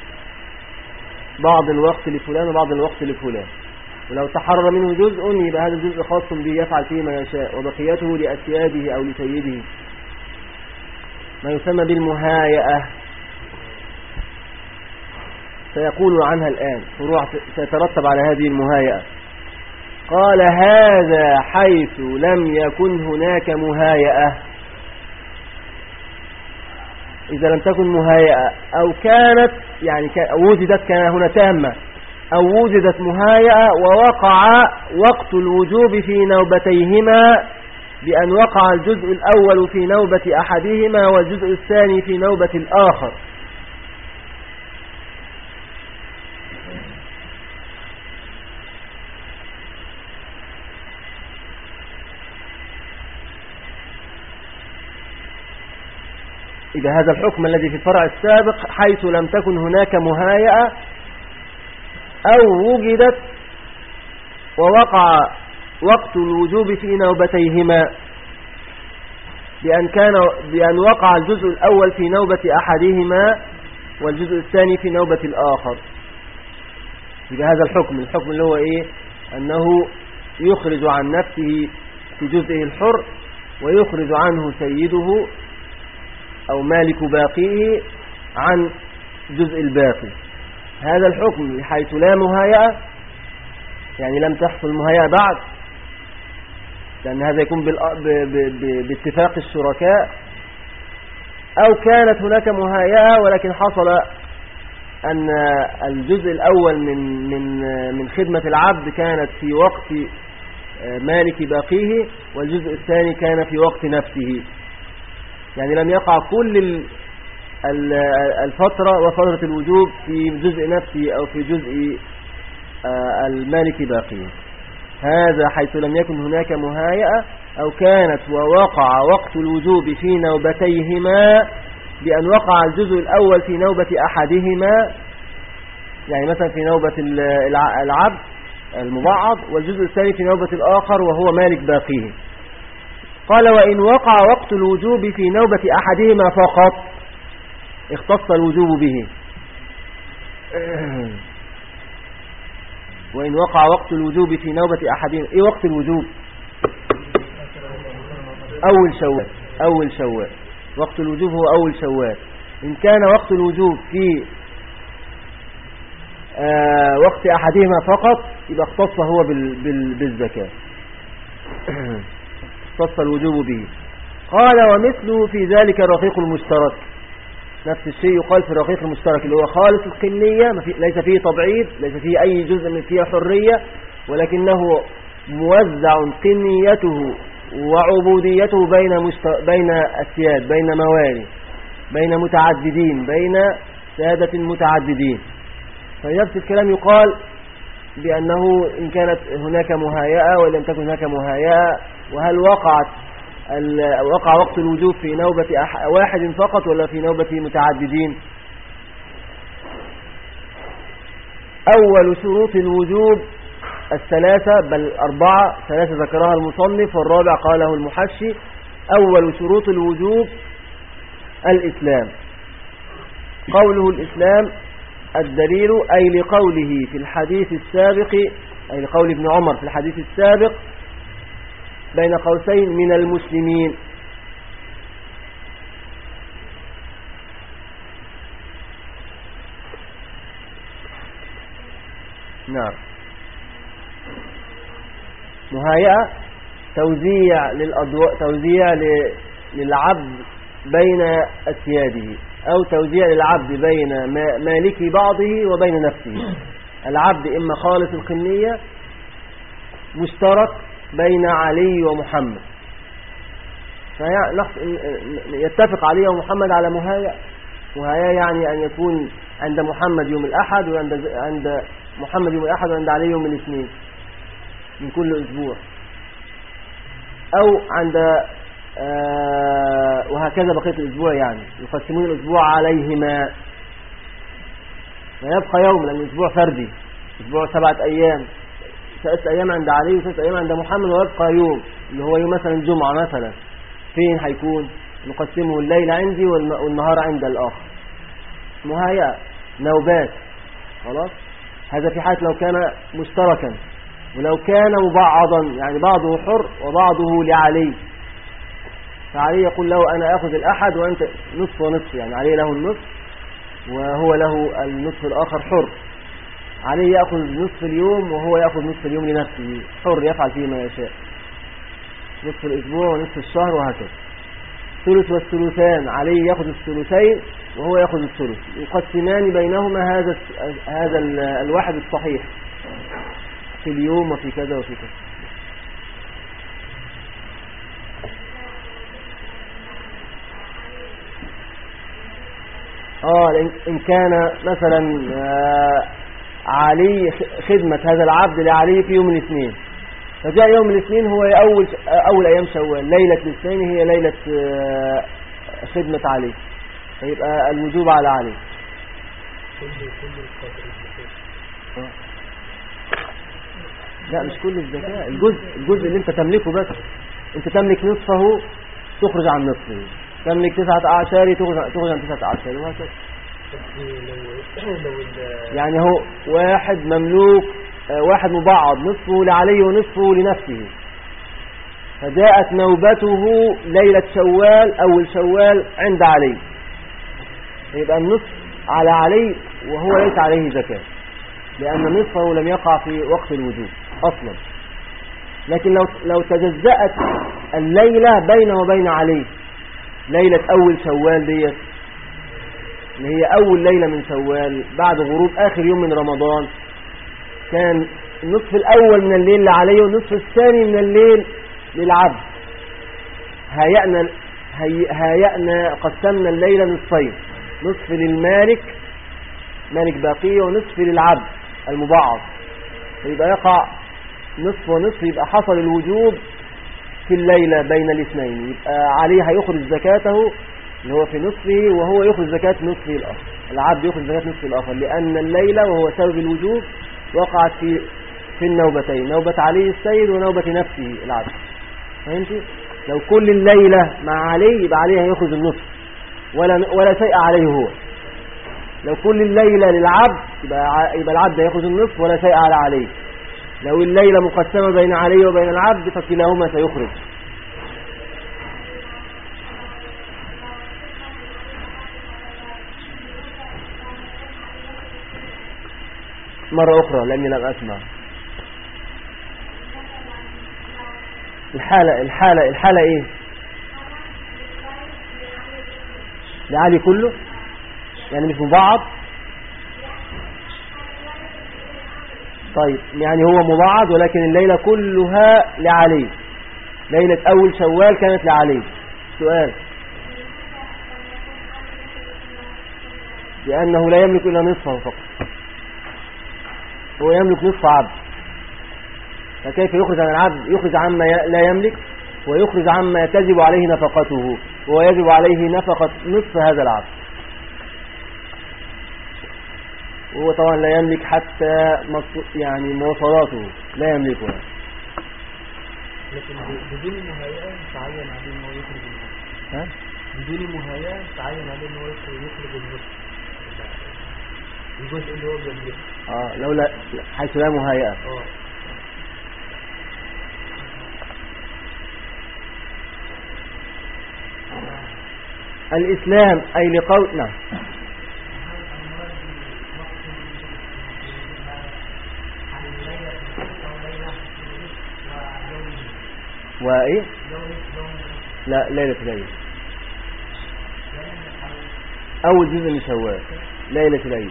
بعض الوقت لفلان وبعض الوقت لفلان، ولو تحرر منه جزء يبقى هذا الجزء خاص به يفعل فيه ما يشاء، وبقيته لأسياده أو لسيده، ما يسمى بالمهايئة. سيقول عنها الآن فروع ستترتب على هذه المهايئة. قال هذا حيث لم يكن هناك مهايئة. إذا لم تكن مهايئة أو كانت يعني وجدت كان هنا تامة أو وجدت مهايئة ووقع وقت الوجوب في نوبتيهما بأن وقع الجزء الأول في نوبة أحدهما والجزء الثاني في نوبة الآخر. إذا هذا الحكم الذي في الفرع السابق حيث لم تكن هناك مهايئة أو وجدت ووقع وقت الوجوب في نوبتيهما بأن, كان بأن وقع الجزء الأول في نوبة أحدهما والجزء الثاني في نوبة الآخر. إذا هذا الحكم الحكم اللي هو إيه؟ أنه يخرج عن نفسه في جزئه الحر ويخرج عنه سيده أو مالك باقيه عن جزء الباقي. هذا الحكم حيث لا مهايئة يعني لم تحصل مهايئة بعد، لأن هذا يكون باتفاق الشركاء، أو كانت هناك مهايئة ولكن حصل أن الجزء الأول من من من خدمة العبد كانت في وقت مالك باقيه والجزء الثاني كان في وقت نفسه، يعني لم يقع كل الفترة وفترة الوجوب في جزء نفسه أو في جزء المالك باقيه. هذا حيث لم يكن هناك مهايئة أو كانت ووقع وقت الوجوب في نوبتيهما بأن وقع الجزء الأول في نوبة أحدهما، يعني مثلا في نوبة العبد المبعض والجزء الثاني في نوبة الآخر وهو مالك باقيه. قال وإن وقع وقت الوجوب في نوبة أحدهما فقط اختص الوجوب به. وإن وقع وقت الوجوب في نوبة أحدهما، إيه وقت الوجوب؟ أول شوال. أول شوال وقت الوجوب هو أول شوال. إن كان وقت الوجوب في آه وقت أحدهما فقط يبقى اختص هو بال بال بالزكاة، اختص الوجوب به. قال ومثله في ذلك الرقيق المشترك، نفس الشيء يقال في الرقيق المشترك اللي هو خالص القنية، ليس فيه تبعيض، ليس فيه أي جزء من فيه حرية، ولكنه موزع قنيته وعبوديته بين مشت... بين أسياد، بين موالي، بين متعددين، بين سادة متعددين. فنفس الكلام يقال بأنه إن كانت هناك مهايئة ولم تكن هناك مهايئة، وهل وقعت وقع وقت الوجوب في نوبة واحد فقط ولا في نوبة متعددين. أول شروط الوجوب الثلاثة بل أربعة، ثلاثة ذكرها المصنف والرابع قاله المحشي. أول شروط الوجوب الإسلام. قوله الإسلام الدليل أي لقوله في الحديث السابق، أي لقول ابن عمر في الحديث السابق بين قوسين من المسلمين. نعم. مهايئة توزيع للأضواء، توزيع للعبد بين أسياده، أو توزيع للعبد بين مالك بعضه وبين نفسه. العبد إما خالص القنية مشترك بين علي ومحمد، يتفق علي ومحمد على مهايئة. مهايئة يعني أن يكون عند محمد يوم الأحد وعند عند محمد يوم الأحد وعند علي يوم الاثنين من كل أسبوع، أو عند آه وهكذا بقية الأسبوع، يعني يقسمون الأسبوع عليهما فيبقى يوم، لأن الأسبوع فردي، أسبوع سبعة أيام، ثلاث أيام عند علي وثلاث أيام عند محمد، ويبقى يوم اللي هو يوم مثلا الجمعة مثلا، فين هيكون؟ نقسمه الليل عندي والنهار عند الآخر. مهايئة نوبات، خلاص. هذا في حالة لو كان مشتركا، ولو كان مبعضا يعني بعضه حر وبعضه لعلي، فعلي يقول له أنا أخذ الأحد وأنت نصف ونصف، يعني علي له النصف وهو له النصف الآخر حر. عليه يأخذ نصف اليوم وهو يأخذ نصف اليوم لنفسه، حر يفعل فيه ما يشاء، نصف الأسبوع ونصف الشهر وهكذا. الثلث والثلثان عليه يأخذ الثلثين وهو يأخذ الثلث، يقسمان بينهما هذا هذا الواحد الصحيح في اليوم وفي كذا وفي كذا. اه إن كان مثلا علي خدمة هذا العبد لعلي في يوم الاثنين، فجاء يوم الاثنين هو أول أول أيام شوال، ليلة الاثنين هي ليلة خدمة علي، فيبقى الوجوب على علي. لا مش كل الزكاة، الجزء الجزء اللي انت تملكه بس. انت تملك نصفه تخرج عن نصفه، تملك تسعة أعشار تخرج عن تسعة أعشار وهكذا. يعني هو واحد مملوك، واحد مبعض نصفه لعلي ونصفه لنفسه، فجاءت نوبته ليلة شوال أول شوال عند علي، يبقى النصف على علي وهو ليس عليه زكاة، لأن نصفه لم يقع في وقت الوجوب أصلا. لكن لو لو تجزأت الليلة بينه وبين علي، ليلة أول شوال ديت اللي هي أول ليلة من شوال بعد غروب آخر يوم من رمضان، كان النصف الأول من الليل لعلي والنصف الثاني من الليل للعبد. هيأنا هيأنا قسمنا الليلة نصفين، نصف للمالك مالك باقية ونصف للعبد المبعض، فيبقى يقع نصف ونصف، يبقى حصل الوجوب في الليلة بين الاثنين. يبقى عليه هيخرج زكاته اللي هو في نصفه وهو يخرج زكاة نصفه الآخر، العبد يخرج زكاة نصفه الآخر، لأن الليلة وهو سبب الوجوب وقعت في في النوبتين، نوبة علي السيد ونوبة نفسه العبد. فهمتي؟ لو كل الليلة مع علي يبقى عليه هيخرج النصف ولا ولا شيء عليه هو. لو كل الليلة للعبد يبقى يبقى العبد هيخرج النصف ولا شيء على علي. لو الليلة مقسمة بين علي وبين العبد فكلاهما سيخرج. مرة أخرى لأني لم أسمع. الحالة الحالة الحالة إيه؟ لعلي كله يعني مش مبعض. طيب يعني هو مبعض ولكن الليلة كلها لعلي، ليلة أول شوال كانت لعلي. سؤال، لأنه لا يملك إلا نصفه فقط، هو يملك نصف عبد، فكيف يخرج عن العبد؟ يخرج عما لا يملك ويخرج عما تجب عليه نفقته، ويجب عليه نفقة نصف هذا العبد، وهو طبعا لا يملك حتى يعني مواصلاته لا يملكها. لكن بدون مهيئة تعين عليه انه يخرج النصف. ها؟ بدون مهيئة تعين عليه انه يخرج النصف، الجزء اللي هو بيملكه. اه لولا حيث لا مهيئة. اه الإسلام أي لقول نعم. وإيه؟ لا ليلة العيد، أول جزء من شوال ليلة العيد.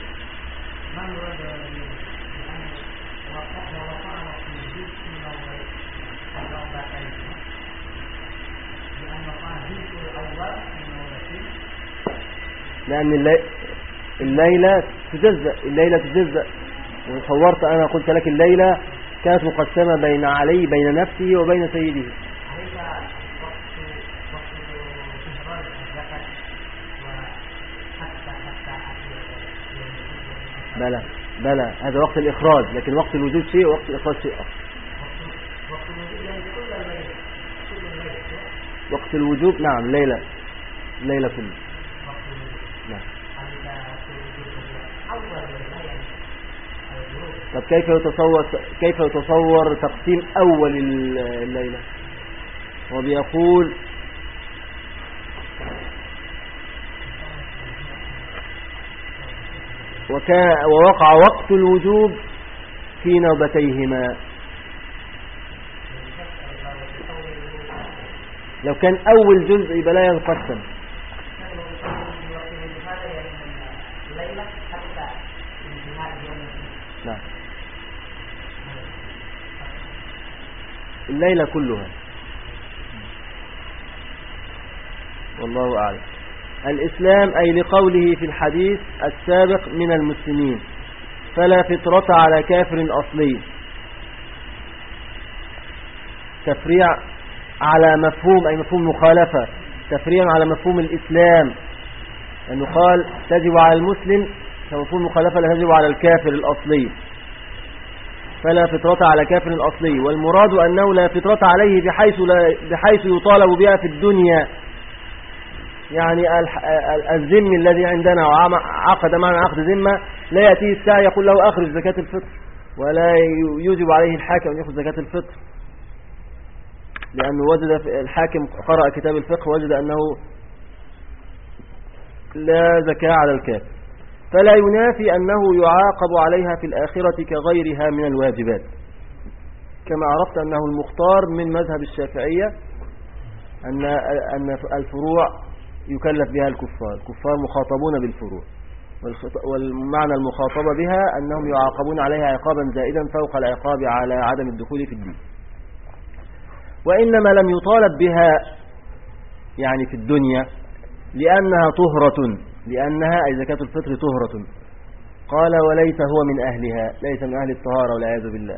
لأن الليلة تجزأ، الليلة تجزأ، وصورت أنا قلت لك الليلة كانت مقسمة بين علي بين نفسه وبين سيده. بلى بلى هذا وقت الإخراج، لكن وقت الوجود شيء ووقت الإخراج شيء آخر. وقت الوجوب نعم ليلة ليلة كلها نعم. طب كيف يتصور كيف يتصور تقسيم أول الليلة؟ وبيقول ووقع وقت الوجوب في نوبتيهما. لو كان أول جزء يبقى لا ينقسم. نعم الليلة كلها. والله أعلم. الإسلام أي لقوله في الحديث السابق من المسلمين فلا فطرة على كافر أصلي، تفريع على مفهوم أي مفهوم مخالفة، تفريع على مفهوم الإسلام أنه قال تجب على المسلم كمفهوم مخالفة لا تجب على الكافر الأصلي. فلا فطرة على كافر أصلي، والمراد أنه لا فطرة عليه بحيث, لا بحيث يطالب بها في الدنيا. يعني الذم الذي عندنا وعقد معنا عقد ذمة لا يأتيه الساعة يقول له أخرج زكاة الفطر، ولا يوجب عليه الحاكم أن يأخذ زكاة الفطر، لأنه وجد الحاكم قرأ كتاب الفقه وجد أنه لا زكاة على الكافر، فلا ينافي أنه يعاقب عليها في الآخرة كغيرها من الواجبات، كما عرفت أنه المختار من مذهب الشافعية أن أن الفروع يكلف بها الكفار، الكفار مخاطبون بالفروع، والمعنى المخاطبة بها أنهم يعاقبون عليها عقابا زائدا فوق العقاب على عدم الدخول في الدين. وإنما لم يطالب بها يعني في الدنيا لأنها طهرة، لأنها أي زكاة الفطر طهرة. قال وليس هو من أهلها، ليس من أهل الطهارة والعياذ بالله.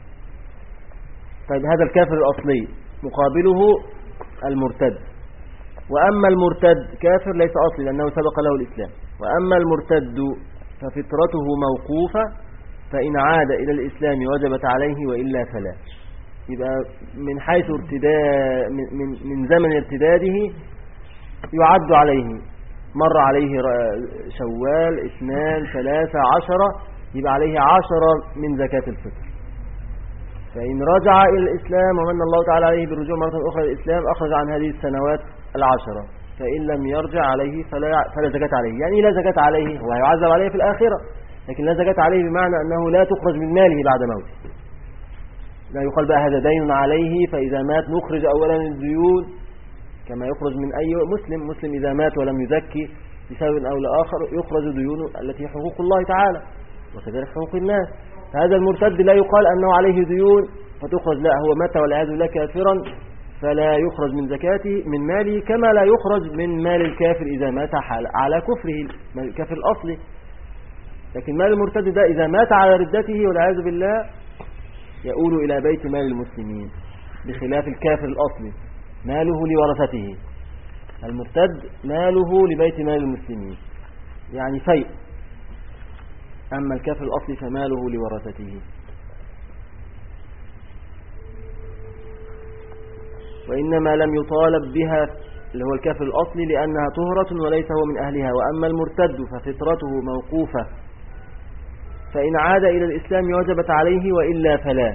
طيب هذا الكافر الأصلي مقابله المرتد. وأما المرتد كافر ليس أصلي لأنه سبق له الإسلام. وأما المرتد ففطرته موقوفة، فإن عاد إلى الإسلام وجبت عليه وإلا فلا. يبقى من حيث ارتداء من, من زمن ارتداده يعد عليه، مر عليه شوال اثنان ثلاثة عشرة، يبقى عليه عشرة من زكاة الفطر. فإن رجع إلى الإسلام ومن الله تعالى عليه بالرجوع مرة أخرى الإسلام أخرج عن هذه السنوات العشرة. فإن لم يرجع عليه فلا, فلا زكاة عليه. يعني لا زكاة عليه، هو هيعذب عليه في الآخرة، لكن لا زكاة عليه بمعنى أنه لا تخرج من ماله بعد موته. لا يقال بقى هذا دين عليه فإذا مات نخرج أولا الديون كما يخرج من أي مسلم. مسلم إذا مات ولم يزكي بسبب أو لآخر يخرج ديونه التي حقوق الله تعالى وكذلك حقوق الناس. فهذا المرتد لا يقال أنه عليه ديون فتخرج، لا، هو مات والعياذ بالله كافرا فلا يخرج من زكاته من ماله، كما لا يخرج من مال الكافر إذا مات على كفره، الكافر الأصلي. لكن مال المرتد ده إذا مات على ردته والعياذ بالله يؤول إلى بيت مال المسلمين، بخلاف الكافر الأصلي ماله لورثته. المرتد ماله لبيت مال المسلمين يعني فيء، أما الكافر الأصلي فماله لورثته. وإنما لم يطالب بها اللي هو الكافر الأصلي لأنها طهرة وليس هو من أهلها. وأما المرتد ففطرته موقوفة، فإن عاد إلى الإسلام وجبت عليه وإلا فلا.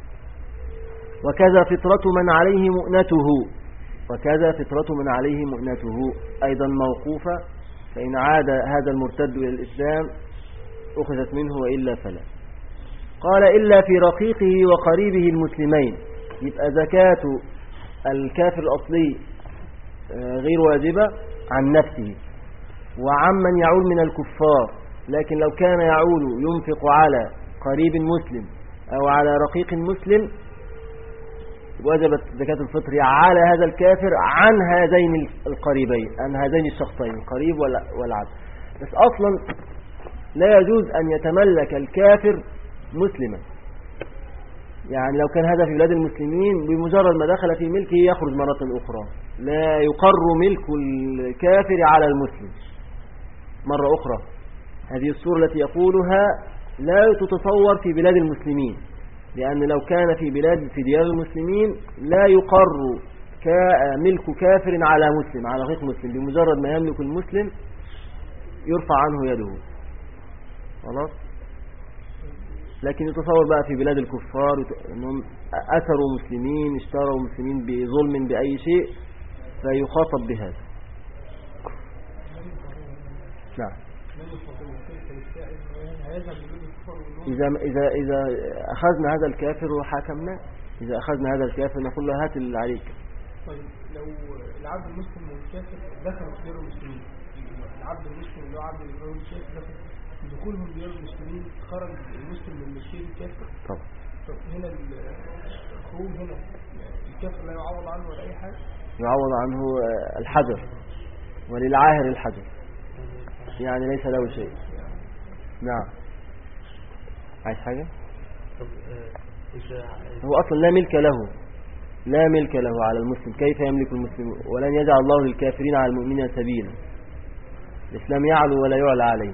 وكذا فطرة من عليه مؤنته، وكذا فطرة من عليه مؤنته أيضا موقوفة، فإن عاد هذا المرتد إلى الإسلام أخذت منه وإلا فلا. قال إلا في رقيقه وقريبه المسلمين. يبقى زكاة الكافر الأصلي غير واجبة عن نفسه وعمن يعول من الكفار، لكن لو كان يعول ينفق على قريب مسلم أو على رقيق مسلم وجبت زكاة الفطر على هذا الكافر عن هذين القريبين، عن هذين الشخصين القريب والعبد. بس أصلا لا يجوز أن يتملك الكافر مسلما، يعني لو كان هذا في بلاد المسلمين بمجرد ما دخل في ملكه يخرج مرة أخرى، لا يقر ملك الكافر على المسلم مرة أخرى. هذه الصورة التي يقولها لا تتصور في بلاد المسلمين، لأن لو كان في بلاد في ديار المسلمين لا يقر ملك كافر على مسلم على غير مسلم، بمجرد ما يملك المسلم يرفع عنه يده خلاص. لكن يتصور بقى في بلاد الكفار أنهم أثروا مسلمين، اشتروا مسلمين بظلم بأي شيء، فيخاطب بهذا. نعم إذا إذا إذا أخذنا هذا الكافر وحاكمناه، إذا أخذنا هذا الكافر نقول له هات اللي عليك. طيب لو العبد المسلم والكافر دخلوا ديار المسلمين، العبد المسلم اللي هو عبد الرجل الكافر دخل دخولهم ديار المسلمين خرج المسلم من مشيئة الكافر. طبعا. طب هنا الخروج هنا الكافر لا يعوض عنه ولا أي حاجة؟ يعوض عنه الحجر، وللعاهر الحجر، يعني ليس له شيء. نعم. عايز حاجة؟ هو أصلا لا ملك له، لا ملك له على المسلم. كيف يملك المسلم؟ ولن يجعل الله للكافرين على المؤمنين سبيلا. الإسلام يعلو ولا يعلى عليه.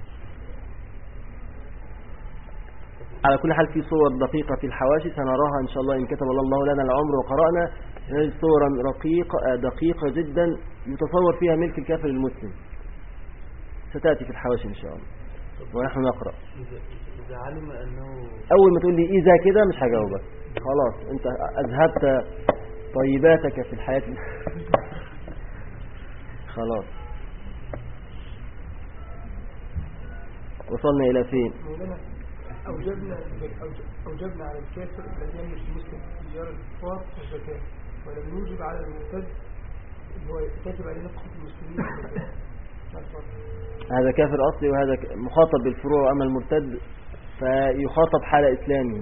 على كل حال في صور دقيقة في الحواشي سنراها إن شاء الله إن كتب الله لنا العمر وقرأنا. هذه صورا رقيقة دقيقة جدا يتصور فيها ملك الكافر للمسلم، ستأتي في الحواشي إن شاء الله ونحن نقرأ. إذا علم أنه أول ما تقول لي إذا كده مش هجاوبك، خلاص أنت أذهبت طيباتك في الحياة. خلاص وصلنا إلى فين؟ أوجبنا أوجبنا على الكافر الذي يملك المسلم ديار الكفار الزكاة، ولم نوجب على المرتد اللي هو كاتب عليه نفقة المسلمين. هذا كافر أصلي وهذا مخاطب بالفروع، أما المرتد فيخاطب حال إسلامه.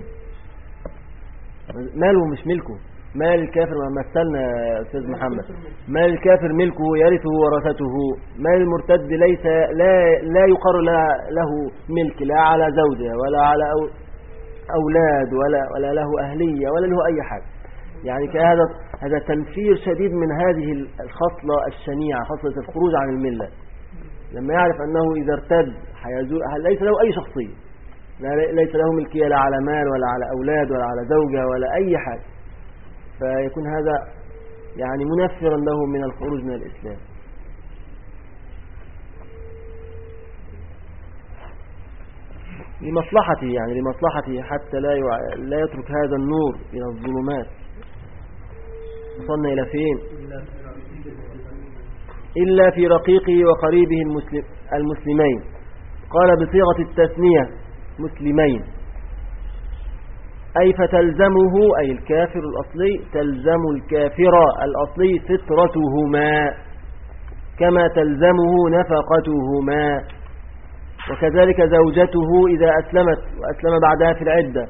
ماله مش ملكه، مال الكافر ما مثلنا يا أستاذ محمد، مال الكافر ملكه يرثه ورثته. مال المرتد ليس لا لا يقر له ملك، لا على زوجة ولا على أولاد ولا ولا له أهلية ولا له أي حاجة. يعني كهذا هذا تنفير شديد من هذه الخصلة الشنيعة، خصلة الخروج عن الملة. لما يعرف أنه إذا ارتد ليس له أي شخصية، ليس له ملكية لا على مال ولا على أولاد ولا على زوجة ولا أي حاجة، فيكون هذا يعني منفرا له من الخروج من الإسلام. لمصلحته، يعني لمصلحته حتى لا يع... لا يترك هذا النور إلى الظلمات. وصلنا إلى فين؟ إلا في رقيقه وقريبه المسلم المسلمين. قال بصيغة التثنية مسلمين، أي فتلزمه أي الكافر الأصلي تلزم الكافر الأصلي فطرتهما كما تلزمه نفقتهما، وكذلك زوجته إذا أسلمت وأسلم بعدها في العدة،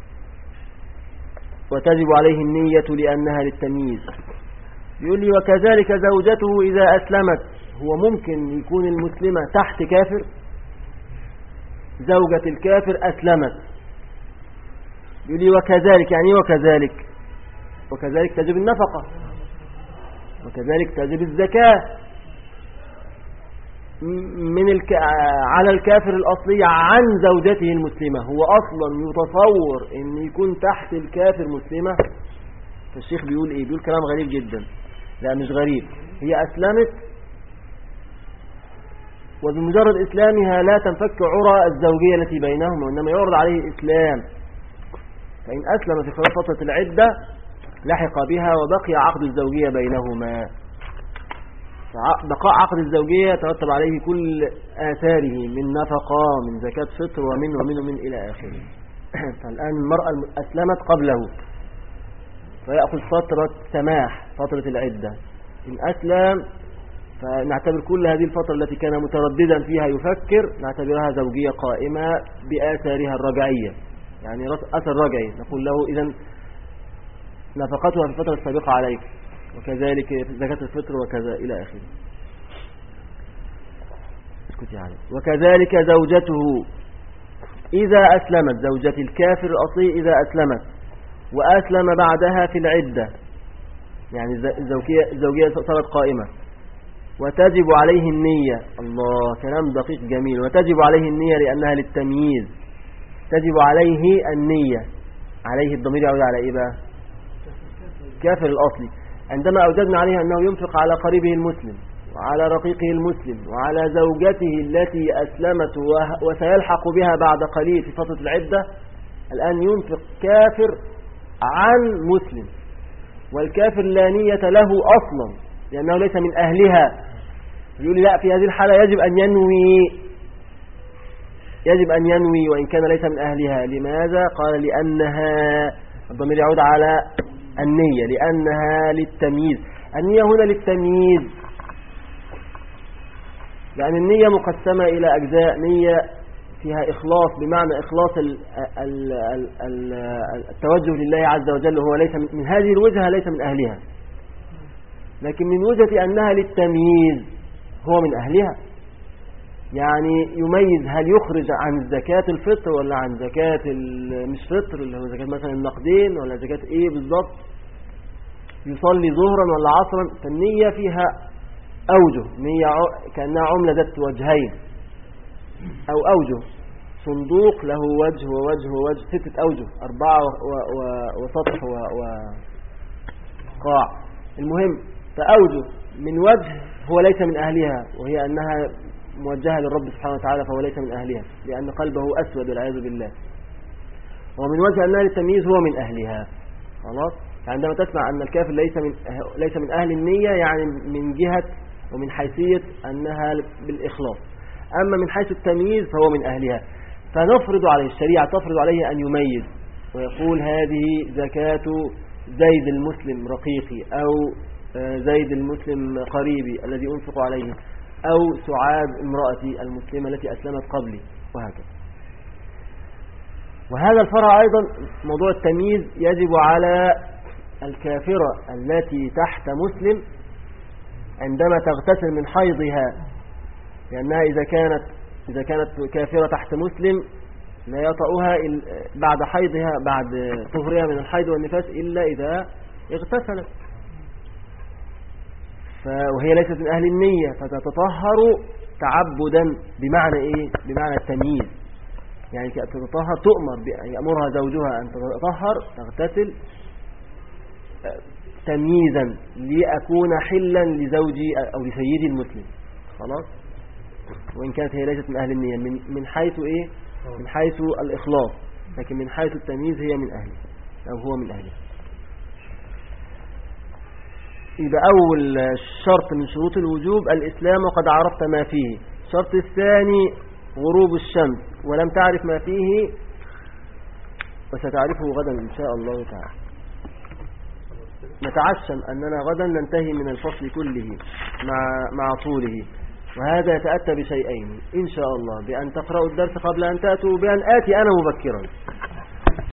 وتجب عليه النية لأنها للتمييز. يقول لي وكذلك زوجته إذا أسلمت، هو ممكن يكون المسلمة تحت كافر؟ زوجة الكافر أسلمت، يقول لي وكذلك يعني وكذلك وكذلك تجب النفقة، وكذلك تجب الزكاة من الك... على الكافر الأصلي عن زوجته المسلمة. هو أصلا يتصور أن يكون تحت الكافر مسلمة. فالشيخ بيقول إيه؟ بيقول كلام غريب جدا. لا مش غريب، هي أسلمت وبمجرد إسلامها لا تنفك عرى الزوجية التي بينهما، وإنما يعرض عليه إسلام. فإن أسلم في خلال فترة العدة لحق بها وبقي عقد الزوجية بينهما. بقاء عقد الزوجية ترتب عليه كل آثاره من نفقة من زكاة فطر ومن ومن ومن إلى آخره. فالآن المرأة أسلمت قبله فيأخذ فترة سماح، فترة العدة. إن أسلم فنعتبر كل هذه الفترة التي كان مترددا فيها يفكر نعتبرها زوجية قائمة بآثارها الرجعية، يعني أثر رجعي. نقول له إذن نفقتها في الفترة السابقة عليك، وكذلك زكاة الفطر وكذا إلى آخره. اسكتي عليه. وكذلك زوجته إذا أسلمت، زوجة الكافر الأصلي إذا أسلمت وأسلم بعدها في العدة، يعني الزوجية, الزوجية صارت قائمة، وتجب عليه النية. الله، كلام دقيق جميل. وتجب عليه النية لأنها للتمييز. تجب عليه النية، عليه الضمير يعود على إيه بقى؟ كافر الأصلي. عندما أوجدنا عليه أنه ينفق على قريبه المسلم وعلى رقيقه المسلم وعلى زوجته التي أسلمت وسيلحق بها بعد قليل في فترة العدة، الآن ينفق كافر عن مسلم، والكافر لا نية له أصلا لأنه ليس من أهلها. يقول لي لا، في هذه الحالة يجب أن ينوي يجب أن ينوي وإن كان ليس من أهلها. لماذا؟ قال لأنها، الضمير يعود على النية، لأنها للتمييز. النية هنا للتمييز، لأن النية مقسمة إلى أجزاء: نية فيها إخلاص بمعنى إخلاص ال ال ال التوجه لله عز وجل، هو ليس من هذه الوجهة ليس من أهلها، لكن من وجهة أنها للتمييز هو من أهلها. يعني يميز هل يخرج عن زكاة الفطر ولا عن زكاة مش فطر، اللي هو زكاة مثلا النقدين، ولا زكاة إيه بالضبط، يصلي ظهرا ولا عصرا. فالنية فيها أوجه، نية كأنها عملة ذات وجهين أو أوجه، صندوق له وجه ووجه ووجه، ستة أوجه، أربعة وسطح وقاع. المهم فأوجه من وجه هو ليس من أهلها، وهي أنها موجهة للرب سبحانه وتعالى، فهو ليس من أهلها لأن قلبه أسود والعياذ بالله. ومن وجه أنها للتمييز هو من أهلها. خلاص؟ عندما تسمع أن الكافر ليس من ليس من أهل النية، يعني من جهة ومن حيثية أنها بالإخلاص. أما من حيث التمييز فهو من أهلها. فنفرض عليه، الشريعة تفرض عليه أن يميز ويقول هذه زكاة زيد المسلم رقيقي، أو زيد المسلم قريبي الذي أنفق عليه، أو سعاد امرأتي المسلمة التي أسلمت قبلي، وهكذا. وهذا الفرع أيضا موضوع التمييز يجب على الكافرة التي تحت مسلم عندما تغتسل من حيضها، لأنها إذا كانت إذا كانت كافرة تحت مسلم لا يطأها بعد حيضها، بعد طهرها من الحيض والنفاس، إلا إذا اغتسلت، وهي ليست من أهل النية، فتتطهر تعبدا. بمعنى إيه؟ بمعنى التمييز، يعني تتطهر، تؤمر، يأمرها زوجها أن تتطهر تغتسل تمييزا لأكون حلا لزوجي أو لسيدي المسلم. خلاص؟ وإن كانت هي ليست من أهل النية من من حيث إيه؟ من حيث الإخلاص، لكن من حيث التمييز هي من أهله أو هو من أهله. إذا أول شرط من شروط الوجوب الإسلام وقد عرفت ما فيه. الشرط الثاني غروب الشمس ولم تعرف ما فيه، وستعرفه غدا إن شاء الله تعالى. نتعشم أننا غدا ننتهي من الفصل كله مع مع طوله، وهذا يتأتى بشيئين إن شاء الله: بأن تقرأوا الدرس قبل أن تأتوا، بأن آتي أنا مبكرا.